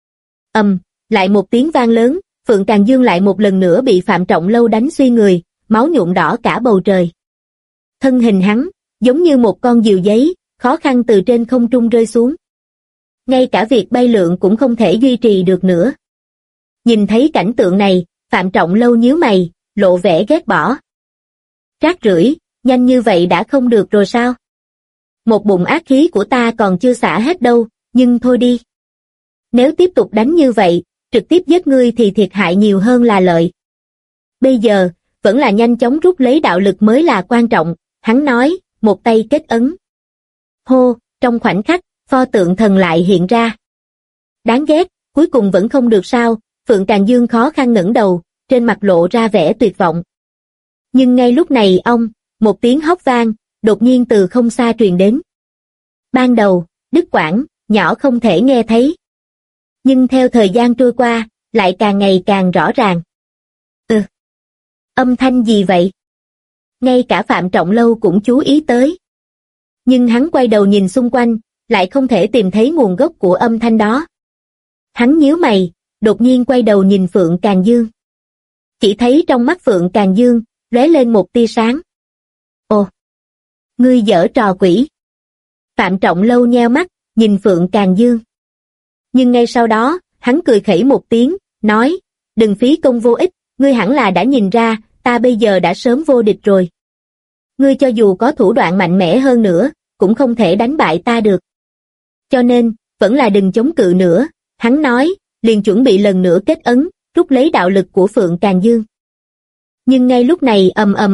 Lại một tiếng vang lớn, Phượng Càn Dương lại một lần nữa bị Phạm Trọng Lâu đánh suy người, máu nhuộm đỏ cả bầu trời. Thân hình hắn, giống như một con diều giấy, khó khăn từ trên không trung rơi xuống. Ngay cả việc bay lượn cũng không thể duy trì được nữa. Nhìn thấy cảnh tượng này, Phạm Trọng Lâu nhíu mày, lộ vẻ ghét bỏ. Rác rưởi, nhanh như vậy đã không được rồi sao? Một bụng ác khí của ta còn chưa xả hết đâu, nhưng thôi đi. Nếu tiếp tục đánh như vậy, trực tiếp giết ngươi thì thiệt hại nhiều hơn là lợi. Bây giờ, vẫn là nhanh chóng rút lấy đạo lực mới là quan trọng, hắn nói, một tay kết ấn. Hô, trong khoảnh khắc, pho tượng thần lại hiện ra. Đáng ghét, cuối cùng vẫn không được sao, Phượng Càn Dương khó khăn ngẩng đầu, trên mặt lộ ra vẻ tuyệt vọng. Nhưng ngay lúc này một tiếng hóc vang, đột nhiên từ không xa truyền đến. Ban đầu, đứt quãng, nhỏ không thể nghe thấy. Nhưng theo thời gian trôi qua, lại càng ngày càng rõ ràng. Âm thanh gì vậy? Ngay cả Phạm Trọng Lâu cũng chú ý tới. Nhưng hắn quay đầu nhìn xung quanh, lại không thể tìm thấy nguồn gốc của âm thanh đó. Hắn nhíu mày, đột nhiên quay đầu nhìn Phượng Càn Dương. Chỉ thấy trong mắt Phượng Càn Dương, lóe lên một tia sáng. Ồ! Ngươi giở trò quỷ! Phạm Trọng Lâu nheo mắt, nhìn Phượng Càn Dương. Nhưng ngay sau đó, hắn cười khẩy một tiếng, nói, đừng phí công vô ích, ngươi hẳn là đã nhìn ra, ta bây giờ đã sớm vô địch rồi. Ngươi cho dù có thủ đoạn mạnh mẽ hơn nữa, cũng không thể đánh bại ta được. Cho nên, vẫn là đừng chống cự nữa, hắn nói, liền chuẩn bị lần nữa kết ấn, rút lấy đạo lực của Phượng Càn Dương. Nhưng ngay lúc này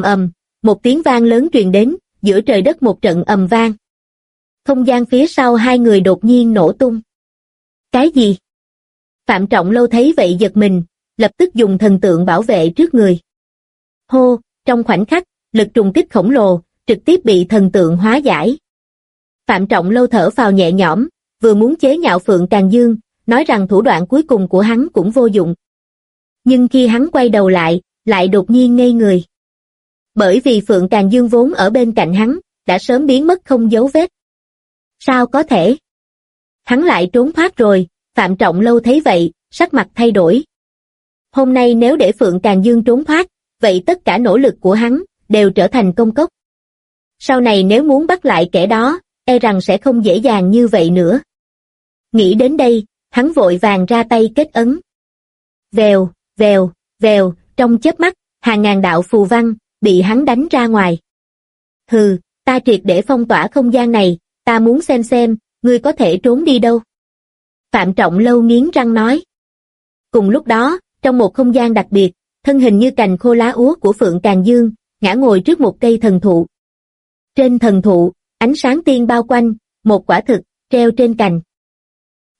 một tiếng vang lớn truyền đến, giữa trời đất một trận ầm vang. Không gian phía sau hai người đột nhiên nổ tung. Cái gì? Phạm Trọng Lâu thấy vậy giật mình, lập tức dùng thần tượng bảo vệ trước người. Hô, trong khoảnh khắc, lực trùng kích khổng lồ, trực tiếp bị thần tượng hóa giải. Phạm Trọng Lâu thở phào nhẹ nhõm, vừa muốn chế nhạo Phượng Càn Dương, nói rằng thủ đoạn cuối cùng của hắn cũng vô dụng. Nhưng khi hắn quay đầu lại đột nhiên ngây người. Bởi vì Phượng Càn Dương vốn ở bên cạnh hắn, đã sớm biến mất không dấu vết. Sao có thể? Hắn lại trốn thoát rồi, Phạm Trọng Lâu thấy vậy, sắc mặt thay đổi. Hôm nay nếu để Phượng Càn Dương trốn thoát, vậy tất cả nỗ lực của hắn, đều trở thành công cốc. Sau này nếu muốn bắt lại kẻ đó, e rằng sẽ không dễ dàng như vậy nữa. Nghĩ đến đây, hắn vội vàng ra tay kết ấn. Vèo, vèo, vèo, trong chớp mắt, hàng ngàn đạo phù văn, bị hắn đánh ra ngoài. Hừ, ta triệt để phong tỏa không gian này, ta muốn xem, ngươi có thể trốn đi đâu. Phạm Trọng Lâu nghiến răng nói. Cùng lúc đó, trong một không gian đặc biệt, thân hình như cành khô lá úa của Phượng Càn Dương, ngã ngồi trước một cây thần thụ. Trên thần thụ, ánh sáng tiên bao quanh, một quả thực, treo trên cành.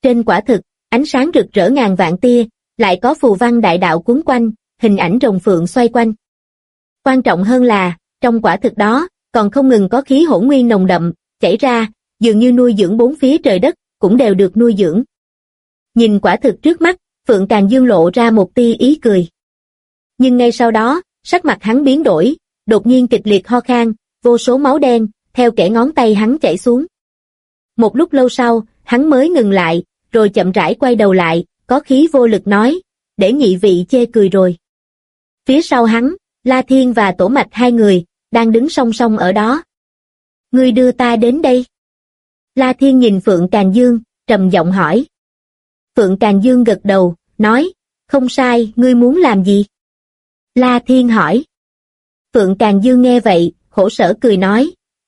Trên quả thực, ánh sáng rực rỡ ngàn vạn tia, lại có phù văn đại đạo cuốn quanh, hình ảnh rồng phượng xoay quanh. Quan trọng hơn là, trong quả thực đó, còn không ngừng có khí hỗn nguyên nồng đậm, chảy ra, dường như nuôi dưỡng bốn phía trời đất, cũng đều được nuôi dưỡng. Nhìn quả thực trước mắt, Phượng Càn Dương lộ ra một tia ý cười. Nhưng ngay sau đó, sắc mặt hắn biến đổi, đột nhiên kịch liệt ho khan, vô số máu đen, theo kẽ ngón tay hắn chảy xuống. Một lúc lâu sau, hắn mới ngừng lại, rồi chậm rãi quay đầu lại, có khí vô lực nói, để nhị vị chê cười rồi. Phía sau hắn, La Thiên và Tổ Mạch hai người, đang đứng song song ở đó. Ngươi đưa ta đến đây. La Thiên nhìn Phượng Càn Dương, trầm giọng hỏi. Phượng Càn Dương gật đầu, nói, không sai, ngươi muốn làm gì? La Thiên hỏi. Phượng Càn Dương nghe vậy, khổ sở cười nói,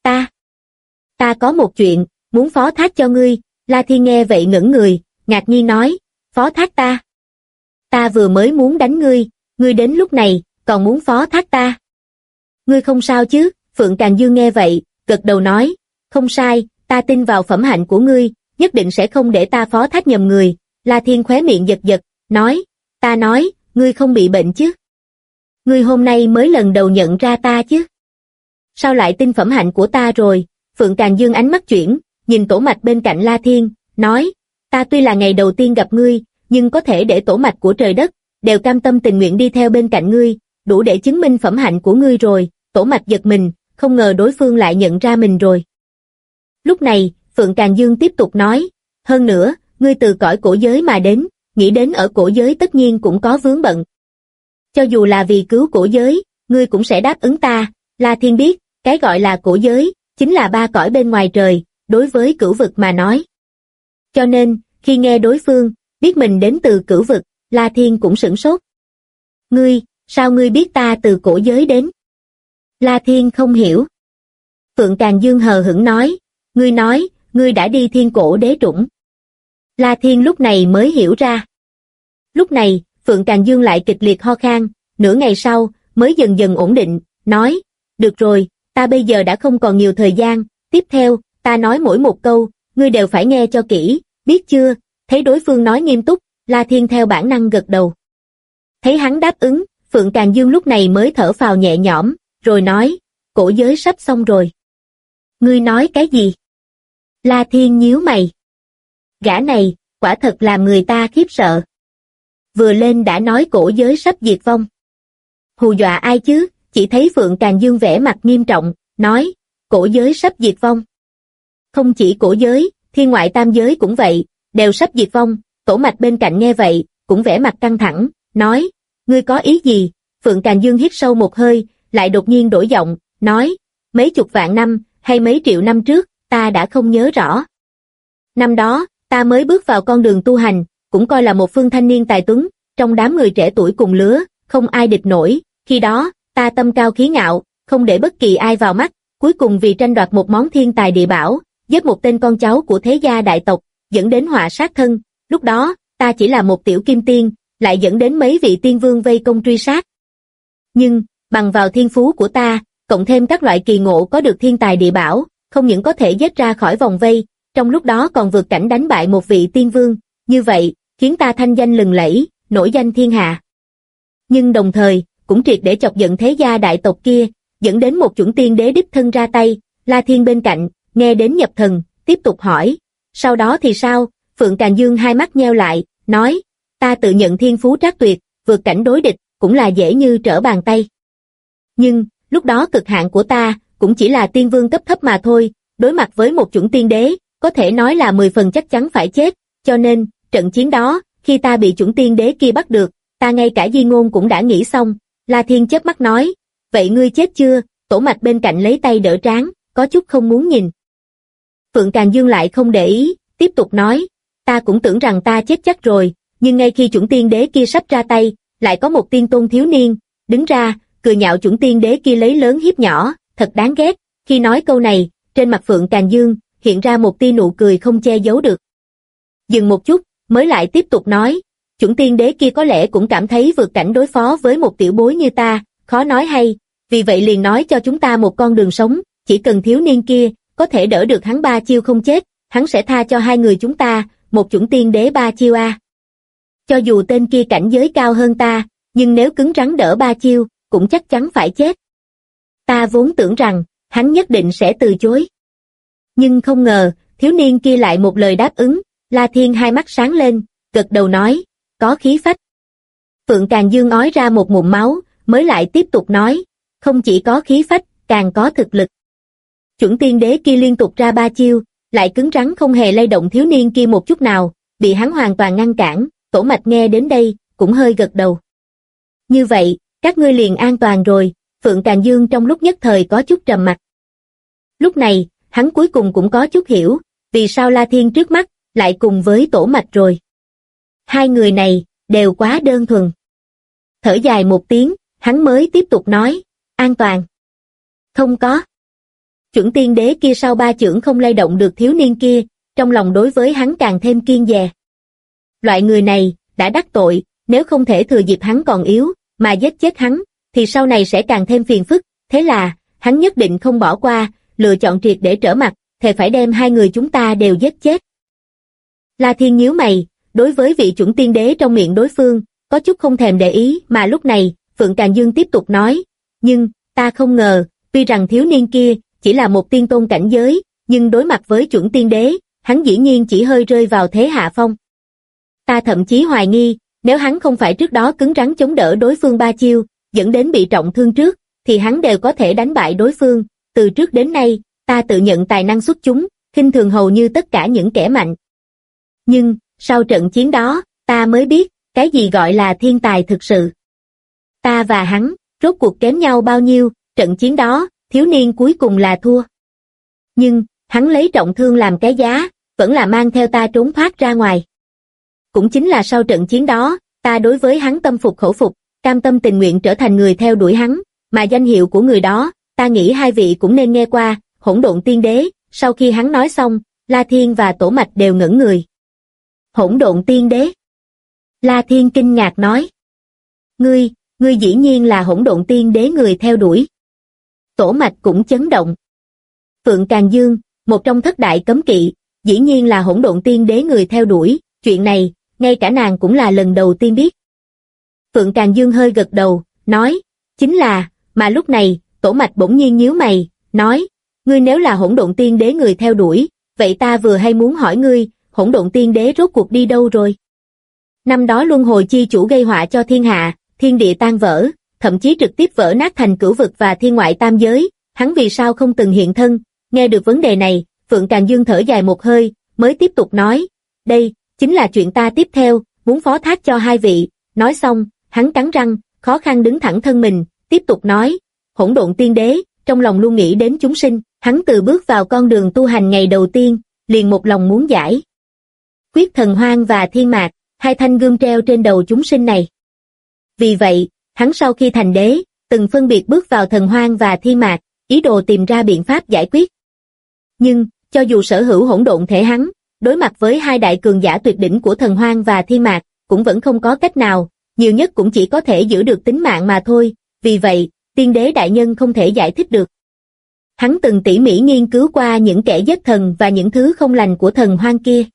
ta có một chuyện, muốn phó thác cho ngươi. La Thiên nghe vậy ngẩng người, ngạc nhiên nói, phó thác ta? Ta vừa mới muốn đánh ngươi đến lúc này, còn muốn phó thác ta? Ngươi không sao chứ? Phượng Càn Dương nghe vậy, gật đầu nói, không sai, ta tin vào phẩm hạnh của ngươi, nhất định sẽ không để ta phó thác nhầm người. La Thiên khóe miệng giật giật, nói, ta nói, ngươi không bị bệnh chứ? Ngươi hôm nay mới lần đầu nhận ra ta chứ? Sao lại tin phẩm hạnh của ta rồi? Phượng Càn Dương ánh mắt chuyển, nhìn Tổ Mạch bên cạnh La Thiên, nói, ta tuy là ngày đầu tiên gặp ngươi, nhưng có thể để tổ mạch của trời đất, đều cam tâm tình nguyện đi theo bên cạnh ngươi, đủ để chứng minh phẩm hạnh của ngươi rồi. Tổ Mạch giật mình, không ngờ đối phương lại nhận ra mình rồi. Lúc này, Phượng Càn Dương tiếp tục nói, hơn nữa, ngươi từ cõi cổ giới mà đến, nghĩ đến ở cổ giới tất nhiên cũng có vướng bận. Cho dù là vì cứu cổ giới, ngươi cũng sẽ đáp ứng ta. La Thiên biết, cái gọi là cổ giới, chính là ba cõi bên ngoài trời, đối với cửu vực mà nói. Cho nên, khi nghe đối phương biết mình đến từ cửu vực, La Thiên cũng sửng sốt. Sao ngươi biết ta từ cổ giới đến? La Thiên không hiểu. Phượng Càn Dương hờ hững nói, ngươi đã đi thiên cổ đế trũng. La Thiên lúc này mới hiểu ra. Lúc này, Phượng Càn Dương lại kịch liệt ho khan, nửa ngày sau, mới dần dần ổn định, nói, được rồi, ta bây giờ đã không còn nhiều thời gian, tiếp theo, ta nói mỗi một câu, ngươi đều phải nghe cho kỹ, biết chưa? Thấy đối phương nói nghiêm túc, La Thiên theo bản năng gật đầu. Thấy hắn đáp ứng, Phượng Càn Dương lúc này mới thở phào nhẹ nhõm, rồi nói, cổ giới sắp xong rồi. Ngươi nói cái gì? La Thiên nhíu mày. Gã này, quả thật làm người ta khiếp sợ. Vừa lên đã nói cổ giới sắp diệt vong. Hù dọa ai chứ? Chỉ thấy Phượng Càn Dương vẻ mặt nghiêm trọng, nói, cổ giới sắp diệt vong. Không chỉ cổ giới, thiên ngoại tam giới cũng vậy, đều sắp diệt vong. Tổ Mạch bên cạnh nghe vậy, cũng vẻ mặt căng thẳng, nói, ngươi có ý gì? Phượng Càn Dương hít sâu một hơi, lại đột nhiên đổi giọng, nói, mấy chục vạn năm, hay mấy triệu năm trước, ta đã không nhớ rõ. Năm đó, ta mới bước vào con đường tu hành, cũng coi là một phương thanh niên tài tuấn, trong đám người trẻ tuổi cùng lứa, không ai địch nổi. Khi đó, ta tâm cao khí ngạo, không để bất kỳ ai vào mắt, cuối cùng vì tranh đoạt một món thiên tài địa bảo, giết một tên con cháu của thế gia đại tộc, dẫn đến họa sát thân. Lúc đó, ta chỉ là một tiểu kim tiên, lại dẫn đến mấy vị tiên vương vây công truy sát. Nhưng, bằng vào thiên phú của ta, cộng thêm các loại kỳ ngộ có được thiên tài địa bảo, không những có thể giết ra khỏi vòng vây, trong lúc đó còn vượt cảnh đánh bại một vị tiên vương, như vậy, khiến ta thanh danh lừng lẫy, nổi danh thiên hạ. Nhưng đồng thời, cũng triệt để chọc giận thế gia đại tộc kia, dẫn đến một chuẩn tiên đế đích thân ra tay. La Thiên bên cạnh, nghe đến nhập thần, tiếp tục hỏi, sau đó thì sao? Phượng Càn Dương hai mắt nheo lại, nói, ta tự nhận thiên phú trác tuyệt, vượt cảnh đối địch, cũng là dễ như trở bàn tay. Nhưng, lúc đó cực hạn của ta, cũng chỉ là tiên vương cấp thấp mà thôi, đối mặt với một chuẩn tiên đế, có thể nói là 10 phần chắc chắn phải chết, cho nên, trận chiến đó, khi ta bị chuẩn tiên đế kia bắt được, ta ngay cả di ngôn cũng đã nghĩ xong. La Thiên chớp mắt nói, vậy ngươi chết chưa? Tổ Mạch bên cạnh lấy tay đỡ trán, có chút không muốn nhìn. Phượng Càn Dương lại không để ý, tiếp tục nói, ta cũng tưởng rằng ta chết chắc rồi, nhưng ngay khi chuẩn tiên đế kia sắp ra tay, lại có một tiên tôn thiếu niên đứng ra, cười nhạo chuẩn tiên đế kia lấy lớn hiếp nhỏ, thật đáng ghét. Khi nói câu này, trên mặt Phượng Càn Dương hiện ra một tia nụ cười không che giấu được. Dừng một chút, mới lại tiếp tục nói, chuẩn tiên đế kia có lẽ cũng cảm thấy vượt cảnh đối phó với một tiểu bối như ta, khó nói hay, vì vậy liền nói cho chúng ta một con đường sống, chỉ cần thiếu niên kia có thể đỡ được hắn 3 chiêu không chết, hắn sẽ tha cho hai người chúng ta, một chủng tiên đế 3 chiêu a. Cho dù tên kia cảnh giới cao hơn ta, nhưng nếu cứng rắn đỡ 3 chiêu, cũng chắc chắn phải chết. Ta vốn tưởng rằng, hắn nhất định sẽ từ chối. Nhưng không ngờ, thiếu niên kia lại một lời đáp ứng. La Thiên hai mắt sáng lên, gật đầu nói, có khí phách. Phượng Càn Dương ói ra một ngụm máu, mới lại tiếp tục nói, không chỉ có khí phách, càng có thực lực. Chuẩn tiên đế kia liên tục ra 3 chiêu, lại cứng rắn không hề lay động thiếu niên kia một chút nào, bị hắn hoàn toàn ngăn cản. Tổ Mạch nghe đến đây, cũng hơi gật đầu. Như vậy, các ngươi liền an toàn rồi. Phượng Càn Dương trong lúc nhất thời có chút trầm mặc. Lúc này, hắn cuối cùng cũng có chút hiểu, vì sao La Thiên trước mắt, lại cùng với Tổ Mạch rồi. Hai người này, đều quá đơn thuần. Thở dài một tiếng, hắn mới tiếp tục nói, an toàn. Không có. Chuẩn tiên đế kia sau 3 chưởng không lay động được thiếu niên kia, trong lòng đối với hắn càng thêm kiêng dè. Loại người này, đã đắc tội, nếu không thể thừa dịp hắn còn yếu, mà giết chết hắn, thì sau này sẽ càng thêm phiền phức, thế là, hắn nhất định không bỏ qua, lựa chọn triệt để trở mặt, thề phải đem hai người chúng ta đều giết chết. La Thiên nhíu mày, đối với vị chuẩn tiên đế trong miệng đối phương, có chút không thèm để ý, mà lúc này, Phượng Càn Dương tiếp tục nói, nhưng, ta không ngờ, tuy rằng thiếu niên kia, chỉ là một tiên tôn cảnh giới, nhưng đối mặt với chuẩn tiên đế, hắn dĩ nhiên chỉ hơi rơi vào thế hạ phong. Ta thậm chí hoài nghi, nếu hắn không phải trước đó cứng rắn chống đỡ đối phương 3 chiêu, dẫn đến bị trọng thương trước, thì hắn đều có thể đánh bại đối phương. Từ trước đến nay, ta tự nhận tài năng xuất chúng, khinh thường hầu như tất cả những kẻ mạnh. Nhưng, sau trận chiến đó, ta mới biết, cái gì gọi là thiên tài thực sự. Ta và hắn, rốt cuộc kém nhau bao nhiêu, trận chiến đó, thiếu niên cuối cùng là thua. Nhưng, hắn lấy trọng thương làm cái giá, vẫn là mang theo ta trốn thoát ra ngoài. Cũng chính là sau trận chiến đó, ta đối với hắn tâm phục khẩu phục, cam tâm tình nguyện trở thành người theo đuổi hắn, mà danh hiệu của người đó, ta nghĩ hai vị cũng nên nghe qua, Hỗn Độn Tiên Đế. Sau khi hắn nói xong, La Thiên và Tổ Mạch đều ngẩn người. Hỗn Độn Tiên Đế. La Thiên kinh ngạc nói. Ngươi dĩ nhiên là Hỗn Độn Tiên Đế người theo đuổi. Tổ Mạch cũng chấn động. Phượng Càn Dương, một trong thất đại cấm kỵ, dĩ nhiên là Hỗn Độn Tiên Đế người theo đuổi, chuyện này, ngay cả nàng cũng là lần đầu tiên biết. Phượng Càn Dương hơi gật đầu, nói, chính là, mà lúc này, Tổ Mạch bỗng nhiên nhíu mày, nói, ngươi nếu là Hỗn Độn Tiên Đế người theo đuổi, vậy ta vừa hay muốn hỏi ngươi, Hỗn Độn Tiên Đế rốt cuộc đi đâu rồi? Năm đó Luân Hồi Chi Chủ gây họa cho thiên hạ, thiên địa tan vỡ, thậm chí trực tiếp vỡ nát thành cửu vực và thiên ngoại tam giới, hắn vì sao không từng hiện thân? Nghe được vấn đề này, Phượng Càn Dương thở dài một hơi, mới tiếp tục nói, đây, chính là chuyện ta tiếp theo, muốn phó thác cho hai vị. Nói xong, hắn cắn răng, khó khăn đứng thẳng thân mình, tiếp tục nói, Hỗn Độn Tiên Đế, trong lòng luôn nghĩ đến chúng sinh, hắn từ bước vào con đường tu hành ngày đầu tiên, liền một lòng muốn giải quyết thần hoang và thiên mạc, hai thanh gươm treo trên đầu chúng sinh này. Vì vậy, hắn sau khi thành đế, từng phân biệt bước vào thần hoang và thiên mạc, ý đồ tìm ra biện pháp giải quyết. Nhưng, cho dù sở hữu hỗn độn thể hắn, đối mặt với hai đại cường giả tuyệt đỉnh của thần hoang và thiên mạc, cũng vẫn không có cách nào, nhiều nhất cũng chỉ có thể giữ được tính mạng mà thôi, vì vậy, tiên đế đại nhân không thể giải thích được. Hắn từng tỉ mỉ nghiên cứu qua những kẻ giết thần và những thứ không lành của thần hoang kia.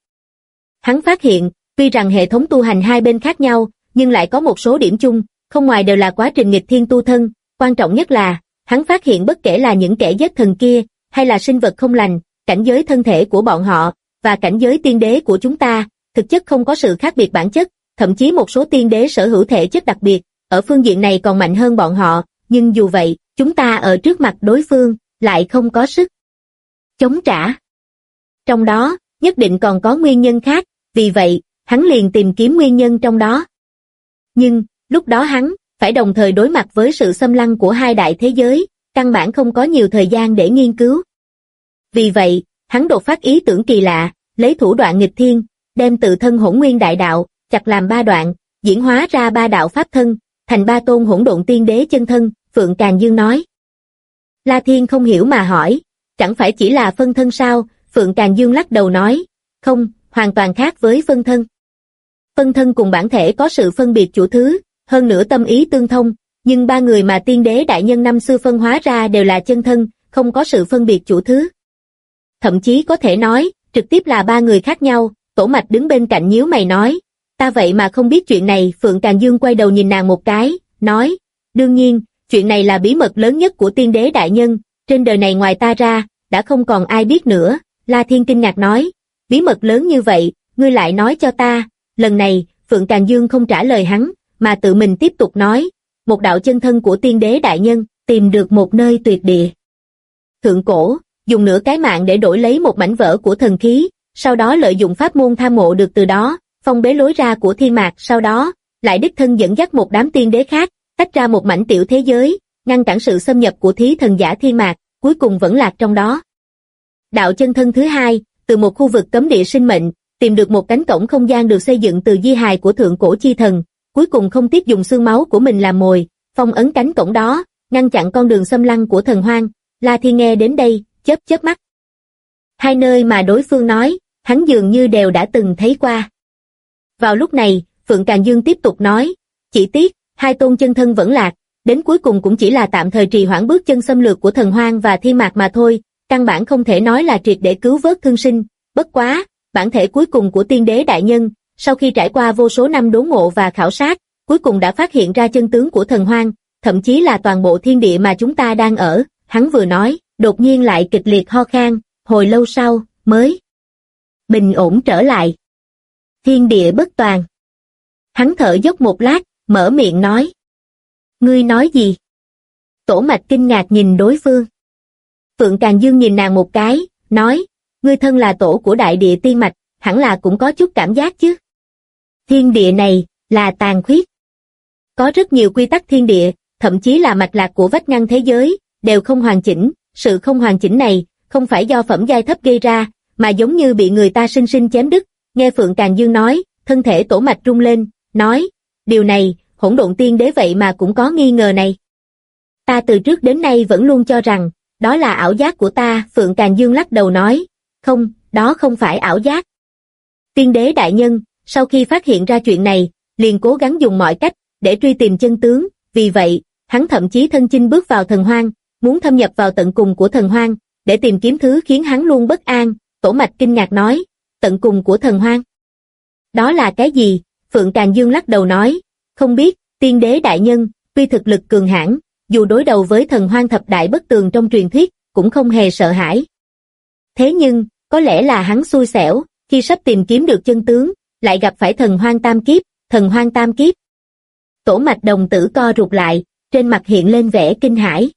Hắn phát hiện, tuy rằng hệ thống tu hành hai bên khác nhau, nhưng lại có một số điểm chung, không ngoài đều là quá trình nghịch thiên tu thân, quan trọng nhất là, hắn phát hiện bất kể là những kẻ giết thần kia, hay là sinh vật không lành, cảnh giới thân thể của bọn họ, và cảnh giới tiên đế của chúng ta, thực chất không có sự khác biệt bản chất, thậm chí một số tiên đế sở hữu thể chất đặc biệt, ở phương diện này còn mạnh hơn bọn họ, nhưng dù vậy, chúng ta ở trước mặt đối phương, lại không có sức chống trả. Trong đó, nhất định còn có nguyên nhân khác, vì vậy, hắn liền tìm kiếm nguyên nhân trong đó. Nhưng, lúc đó hắn, phải đồng thời đối mặt với sự xâm lăng của hai đại thế giới, căn bản không có nhiều thời gian để nghiên cứu. Vì vậy, hắn đột phát ý tưởng kỳ lạ, lấy thủ đoạn nghịch thiên, đem tự thân hỗn nguyên đại đạo, chặt làm 3 đoạn, diễn hóa ra 3 đạo pháp thân, thành 3 tôn hỗn độn tiên đế chân thân, Phượng Càn Dương nói. La Thiên không hiểu mà hỏi, chẳng phải chỉ là phân thân sao? Phượng Càn Dương lắc đầu nói, không, hoàn toàn khác với phân thân. Phân thân cùng bản thể có sự phân biệt chủ thứ, hơn nữa tâm ý tương thông, nhưng 3 người mà tiên đế đại nhân năm xưa phân hóa ra đều là chân thân, không có sự phân biệt chủ thứ. Thậm chí có thể nói, trực tiếp là 3 người khác nhau, Tổ Mạch đứng bên cạnh nhíu mày nói, ta vậy mà không biết chuyện này. Phượng Càn Dương quay đầu nhìn nàng một cái, nói, đương nhiên, chuyện này là bí mật lớn nhất của tiên đế đại nhân, trên đời này ngoài ta ra, đã không còn ai biết nữa. La Thiên kinh ngạc nói, bí mật lớn như vậy, ngươi lại nói cho ta. Lần này, Phượng Càn Dương không trả lời hắn, mà tự mình tiếp tục nói, một đạo chân thân của tiên đế đại nhân, tìm được một nơi tuyệt địa. Thượng cổ, dùng nửa cái mạng để đổi lấy một mảnh vỡ của thần khí, sau đó lợi dụng pháp môn tham ngộ được từ đó, phong bế lối ra của thiên mạc, sau đó, lại đích thân dẫn dắt một đám tiên đế khác, tách ra một mảnh tiểu thế giới, ngăn cản sự xâm nhập của thí thần giả thiên mạc, cuối cùng vẫn lạc trong đó. Đạo chân thân thứ hai, từ một khu vực cấm địa sinh mệnh, tìm được một cánh cổng không gian được xây dựng từ di hài của thượng cổ chi thần, cuối cùng không tiếc dùng xương máu của mình làm mồi, phong ấn cánh cổng đó, ngăn chặn con đường xâm lăng của thần hoang. La Thiên nghe đến đây, chớp chớp mắt. Hai nơi mà đối phương nói, hắn dường như đều đã từng thấy qua. Vào lúc này, Phượng Càn Dương tiếp tục nói, chỉ tiếc, hai tôn chân thân vẫn lạc, đến cuối cùng cũng chỉ là tạm thời trì hoãn bước chân xâm lược của thần hoang và thiên mạc mà thôi, căn bản không thể nói là triệt để cứu vớt thương sinh. Bất quá, bản thể cuối cùng của tiên đế đại nhân, sau khi trải qua vô số năm đốn ngộ và khảo sát, cuối cùng đã phát hiện ra chân tướng của thần hoang, thậm chí là toàn bộ thiên địa mà chúng ta đang ở. Hắn vừa nói, đột nhiên lại kịch liệt ho khan, hồi lâu sau, mới bình ổn trở lại. Thiên địa bất toàn. Hắn thở dốc một lát, mở miệng nói. Ngươi nói gì? Tổ Mạch kinh ngạc nhìn đối phương. Phượng Càn Dương nhìn nàng một cái, nói, ngươi thân là tổ của đại địa tiên mạch, hẳn là cũng có chút cảm giác chứ. Thiên địa này, là tàn khuyết. Có rất nhiều quy tắc thiên địa, thậm chí là mạch lạc của vách ngăn thế giới, đều không hoàn chỉnh. Sự không hoàn chỉnh này, không phải do phẩm giai thấp gây ra, mà giống như bị người ta sinh sinh chém đứt. Nghe Phượng Càn Dương nói, thân thể Tổ Mạch rung lên, nói, điều này, Hỗn Độn Tiên Đế vậy mà cũng có nghi ngờ này. Ta từ trước đến nay vẫn luôn cho rằng, đó là ảo giác của ta. Phượng Càn Dương lắc đầu nói, không, đó không phải ảo giác. Tiên đế đại nhân, sau khi phát hiện ra chuyện này, liền cố gắng dùng mọi cách, để truy tìm chân tướng, vì vậy, hắn thậm chí thân chinh bước vào thần hoang, muốn thâm nhập vào tận cùng của thần hoang, để tìm kiếm thứ khiến hắn luôn bất an. Tổ Mạch kinh ngạc nói, tận cùng của thần hoang. Đó là cái gì? Phượng Càn Dương lắc đầu nói, không biết. Tiên đế đại nhân, tuy thực lực cường hãn, dù đối đầu với thần hoang thập đại bất tường trong truyền thuyết, cũng không hề sợ hãi. Thế nhưng, có lẽ là hắn xui xẻo, khi sắp tìm kiếm được chân tướng, lại gặp phải thần hoang tam kiếp. Thần hoang tam kiếp. Tổ Mạch đồng tử co rụt lại, trên mặt hiện lên vẻ kinh hãi.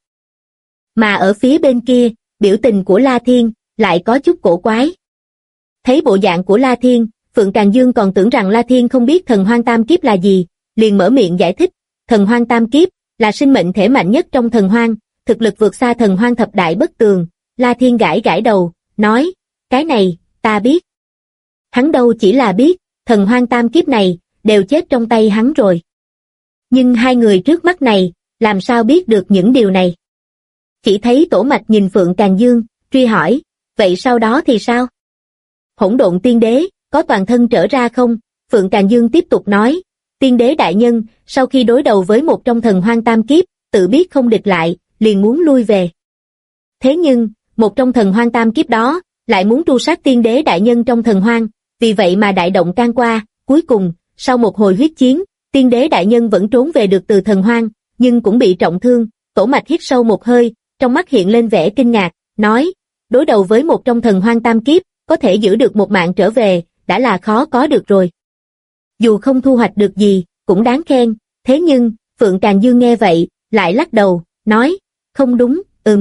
Mà ở phía bên kia, biểu tình của La Thiên lại có chút cổ quái. Thấy bộ dạng của La Thiên, Phượng Càn Dương còn tưởng rằng La Thiên không biết thần hoang tam kiếp là gì, liền mở miệng giải thích, thần hoang tam kiếp là sinh mệnh thể mạnh nhất trong thần hoang, thực lực vượt xa thần hoang thập đại bất tường. La Thiên gãi gãi đầu, nói, cái này, ta biết. Hắn đâu chỉ là biết, thần hoang tam kiếp này, đều chết trong tay hắn rồi. Nhưng hai người trước mắt này, làm sao biết được những điều này? Chỉ thấy Tổ Mạch nhìn Phượng Càn Dương, truy hỏi, vậy sau đó thì sao? Hỗn Độn Tiên Đế, có toàn thân trở ra không? Phượng Càn Dương tiếp tục nói, Tiên Đế đại nhân, sau khi đối đầu với một trong thần hoang tam kiếp, tự biết không địch lại, liền muốn lui về. Thế nhưng, một trong thần hoang tam kiếp đó, lại muốn tru sát Tiên Đế đại nhân trong thần hoang, vì vậy mà đại động can qua, cuối cùng, sau một hồi huyết chiến, Tiên Đế đại nhân vẫn trốn về được từ thần hoang, nhưng cũng bị trọng thương. Tổ Mạch hít sâu một hơi, trong mắt hiện lên vẻ kinh ngạc, nói, đối đầu với một trong thần hoang tam kiếp, có thể giữ được một mạng trở về, đã là khó có được rồi. Dù không thu hoạch được gì, cũng đáng khen. Thế nhưng, Phượng Càn Dương nghe vậy, lại lắc đầu, nói, không đúng.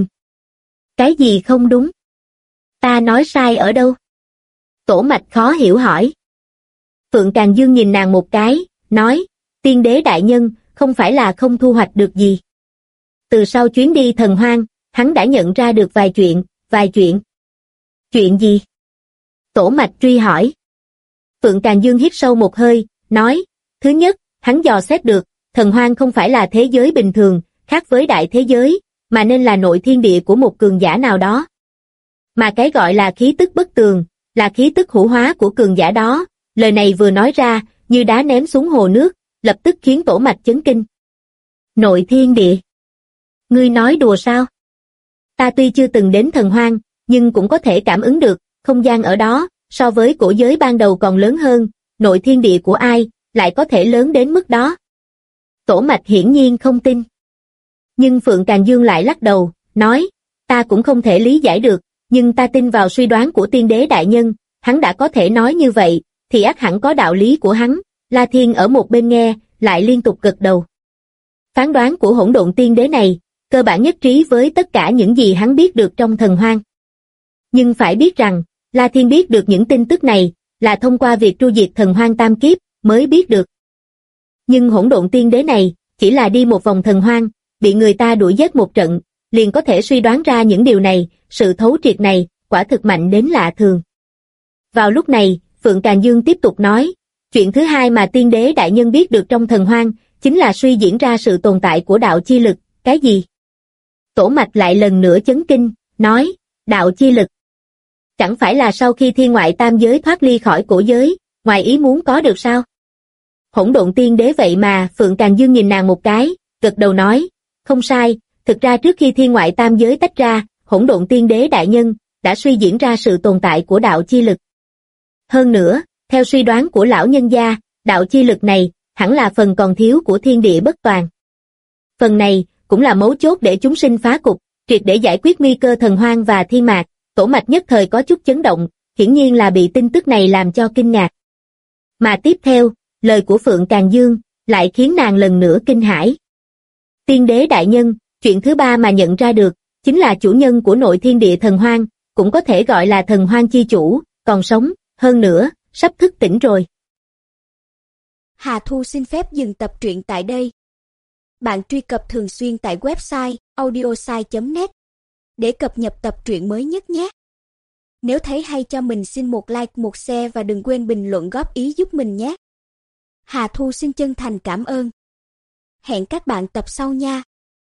Cái gì không đúng? Ta nói sai ở đâu? Tổ Mạch khó hiểu hỏi. Phượng Càn Dương nhìn nàng một cái, nói, Tiên Đế đại nhân, không phải là không thu hoạch được gì. Từ sau chuyến đi thần hoang, hắn đã nhận ra được vài chuyện. Chuyện gì? Tổ Mạch truy hỏi. Phượng Càn Dương hít sâu một hơi, nói, thứ nhất, hắn dò xét được, thần hoang không phải là thế giới bình thường, khác với đại thế giới, mà nên là nội thiên địa của một cường giả nào đó. Mà cái gọi là khí tức bất tường, là khí tức hữu hóa của cường giả đó. Lời này vừa nói ra, như đá ném xuống hồ nước, lập tức khiến Tổ Mạch chấn kinh. Nội thiên địa? Ngươi nói đùa sao? Ta tuy chưa từng đến thần hoang, nhưng cũng có thể cảm ứng được, không gian ở đó, so với cổ giới ban đầu còn lớn hơn, nội thiên địa của ai, lại có thể lớn đến mức đó. Tổ Mạch hiển nhiên không tin. Nhưng Phượng Càn Dương lại lắc đầu, nói, ta cũng không thể lý giải được, nhưng ta tin vào suy đoán của tiên đế đại nhân, hắn đã có thể nói như vậy, thì ắt hẳn có đạo lý của hắn. La Thiên ở một bên nghe, lại liên tục gật đầu. Phán đoán của hỗn độn tiên đế này, cơ bản nhất trí với tất cả những gì hắn biết được trong thần hoang. Nhưng phải biết rằng, La Thiên biết được những tin tức này, là thông qua việc tru diệt thần hoang tam kiếp, mới biết được. Nhưng hỗn độn tiên đế này, chỉ là đi một vòng thần hoang, bị người ta đuổi giết một trận, liền có thể suy đoán ra những điều này, sự thấu triệt này, quả thực mạnh đến lạ thường. Vào lúc này, Phượng Càn Dương tiếp tục nói, chuyện thứ hai mà tiên đế đại nhân biết được trong thần hoang, chính là suy diễn ra sự tồn tại của đạo chi lực. Cái gì? Tổ Mạch lại lần nữa chấn kinh, nói, đạo chi lực. Chẳng phải là sau khi thiên ngoại tam giới thoát ly khỏi cổ giới, ngoài ý muốn có được sao? Hỗn độn tiên đế vậy mà. Phượng Càn Dương nhìn nàng một cái, gật đầu nói, không sai, thực ra trước khi thiên ngoại tam giới tách ra, hỗn độn tiên đế đại nhân đã suy diễn ra sự tồn tại của đạo chi lực. Hơn nữa, theo suy đoán của lão nhân gia, đạo chi lực này hẳn là phần còn thiếu của thiên địa bất toàn. Phần này cũng là mấu chốt để chúng sinh phá cục, triệt để giải quyết nguy cơ thần hoang và thiên mạc. Tổ Mạch nhất thời có chút chấn động, hiển nhiên là bị tin tức này làm cho kinh ngạc. Mà tiếp theo, lời của Phượng Càn Dương lại khiến nàng lần nữa kinh hãi. Tiên đế đại nhân, chuyện thứ ba mà nhận ra được, chính là chủ nhân của nội thiên địa thần hoang, cũng có thể gọi là thần hoang chi chủ, còn sống, hơn nữa, sắp thức tỉnh rồi. Hà Thu xin phép dừng tập truyện tại đây. Bạn truy cập thường xuyên tại website audiosai.net để cập nhật tập truyện mới nhất nhé. Nếu thấy hay cho mình xin một like, một share và đừng quên bình luận góp ý giúp mình nhé. Hà Thu xin chân thành cảm ơn. Hẹn các bạn tập sau nha.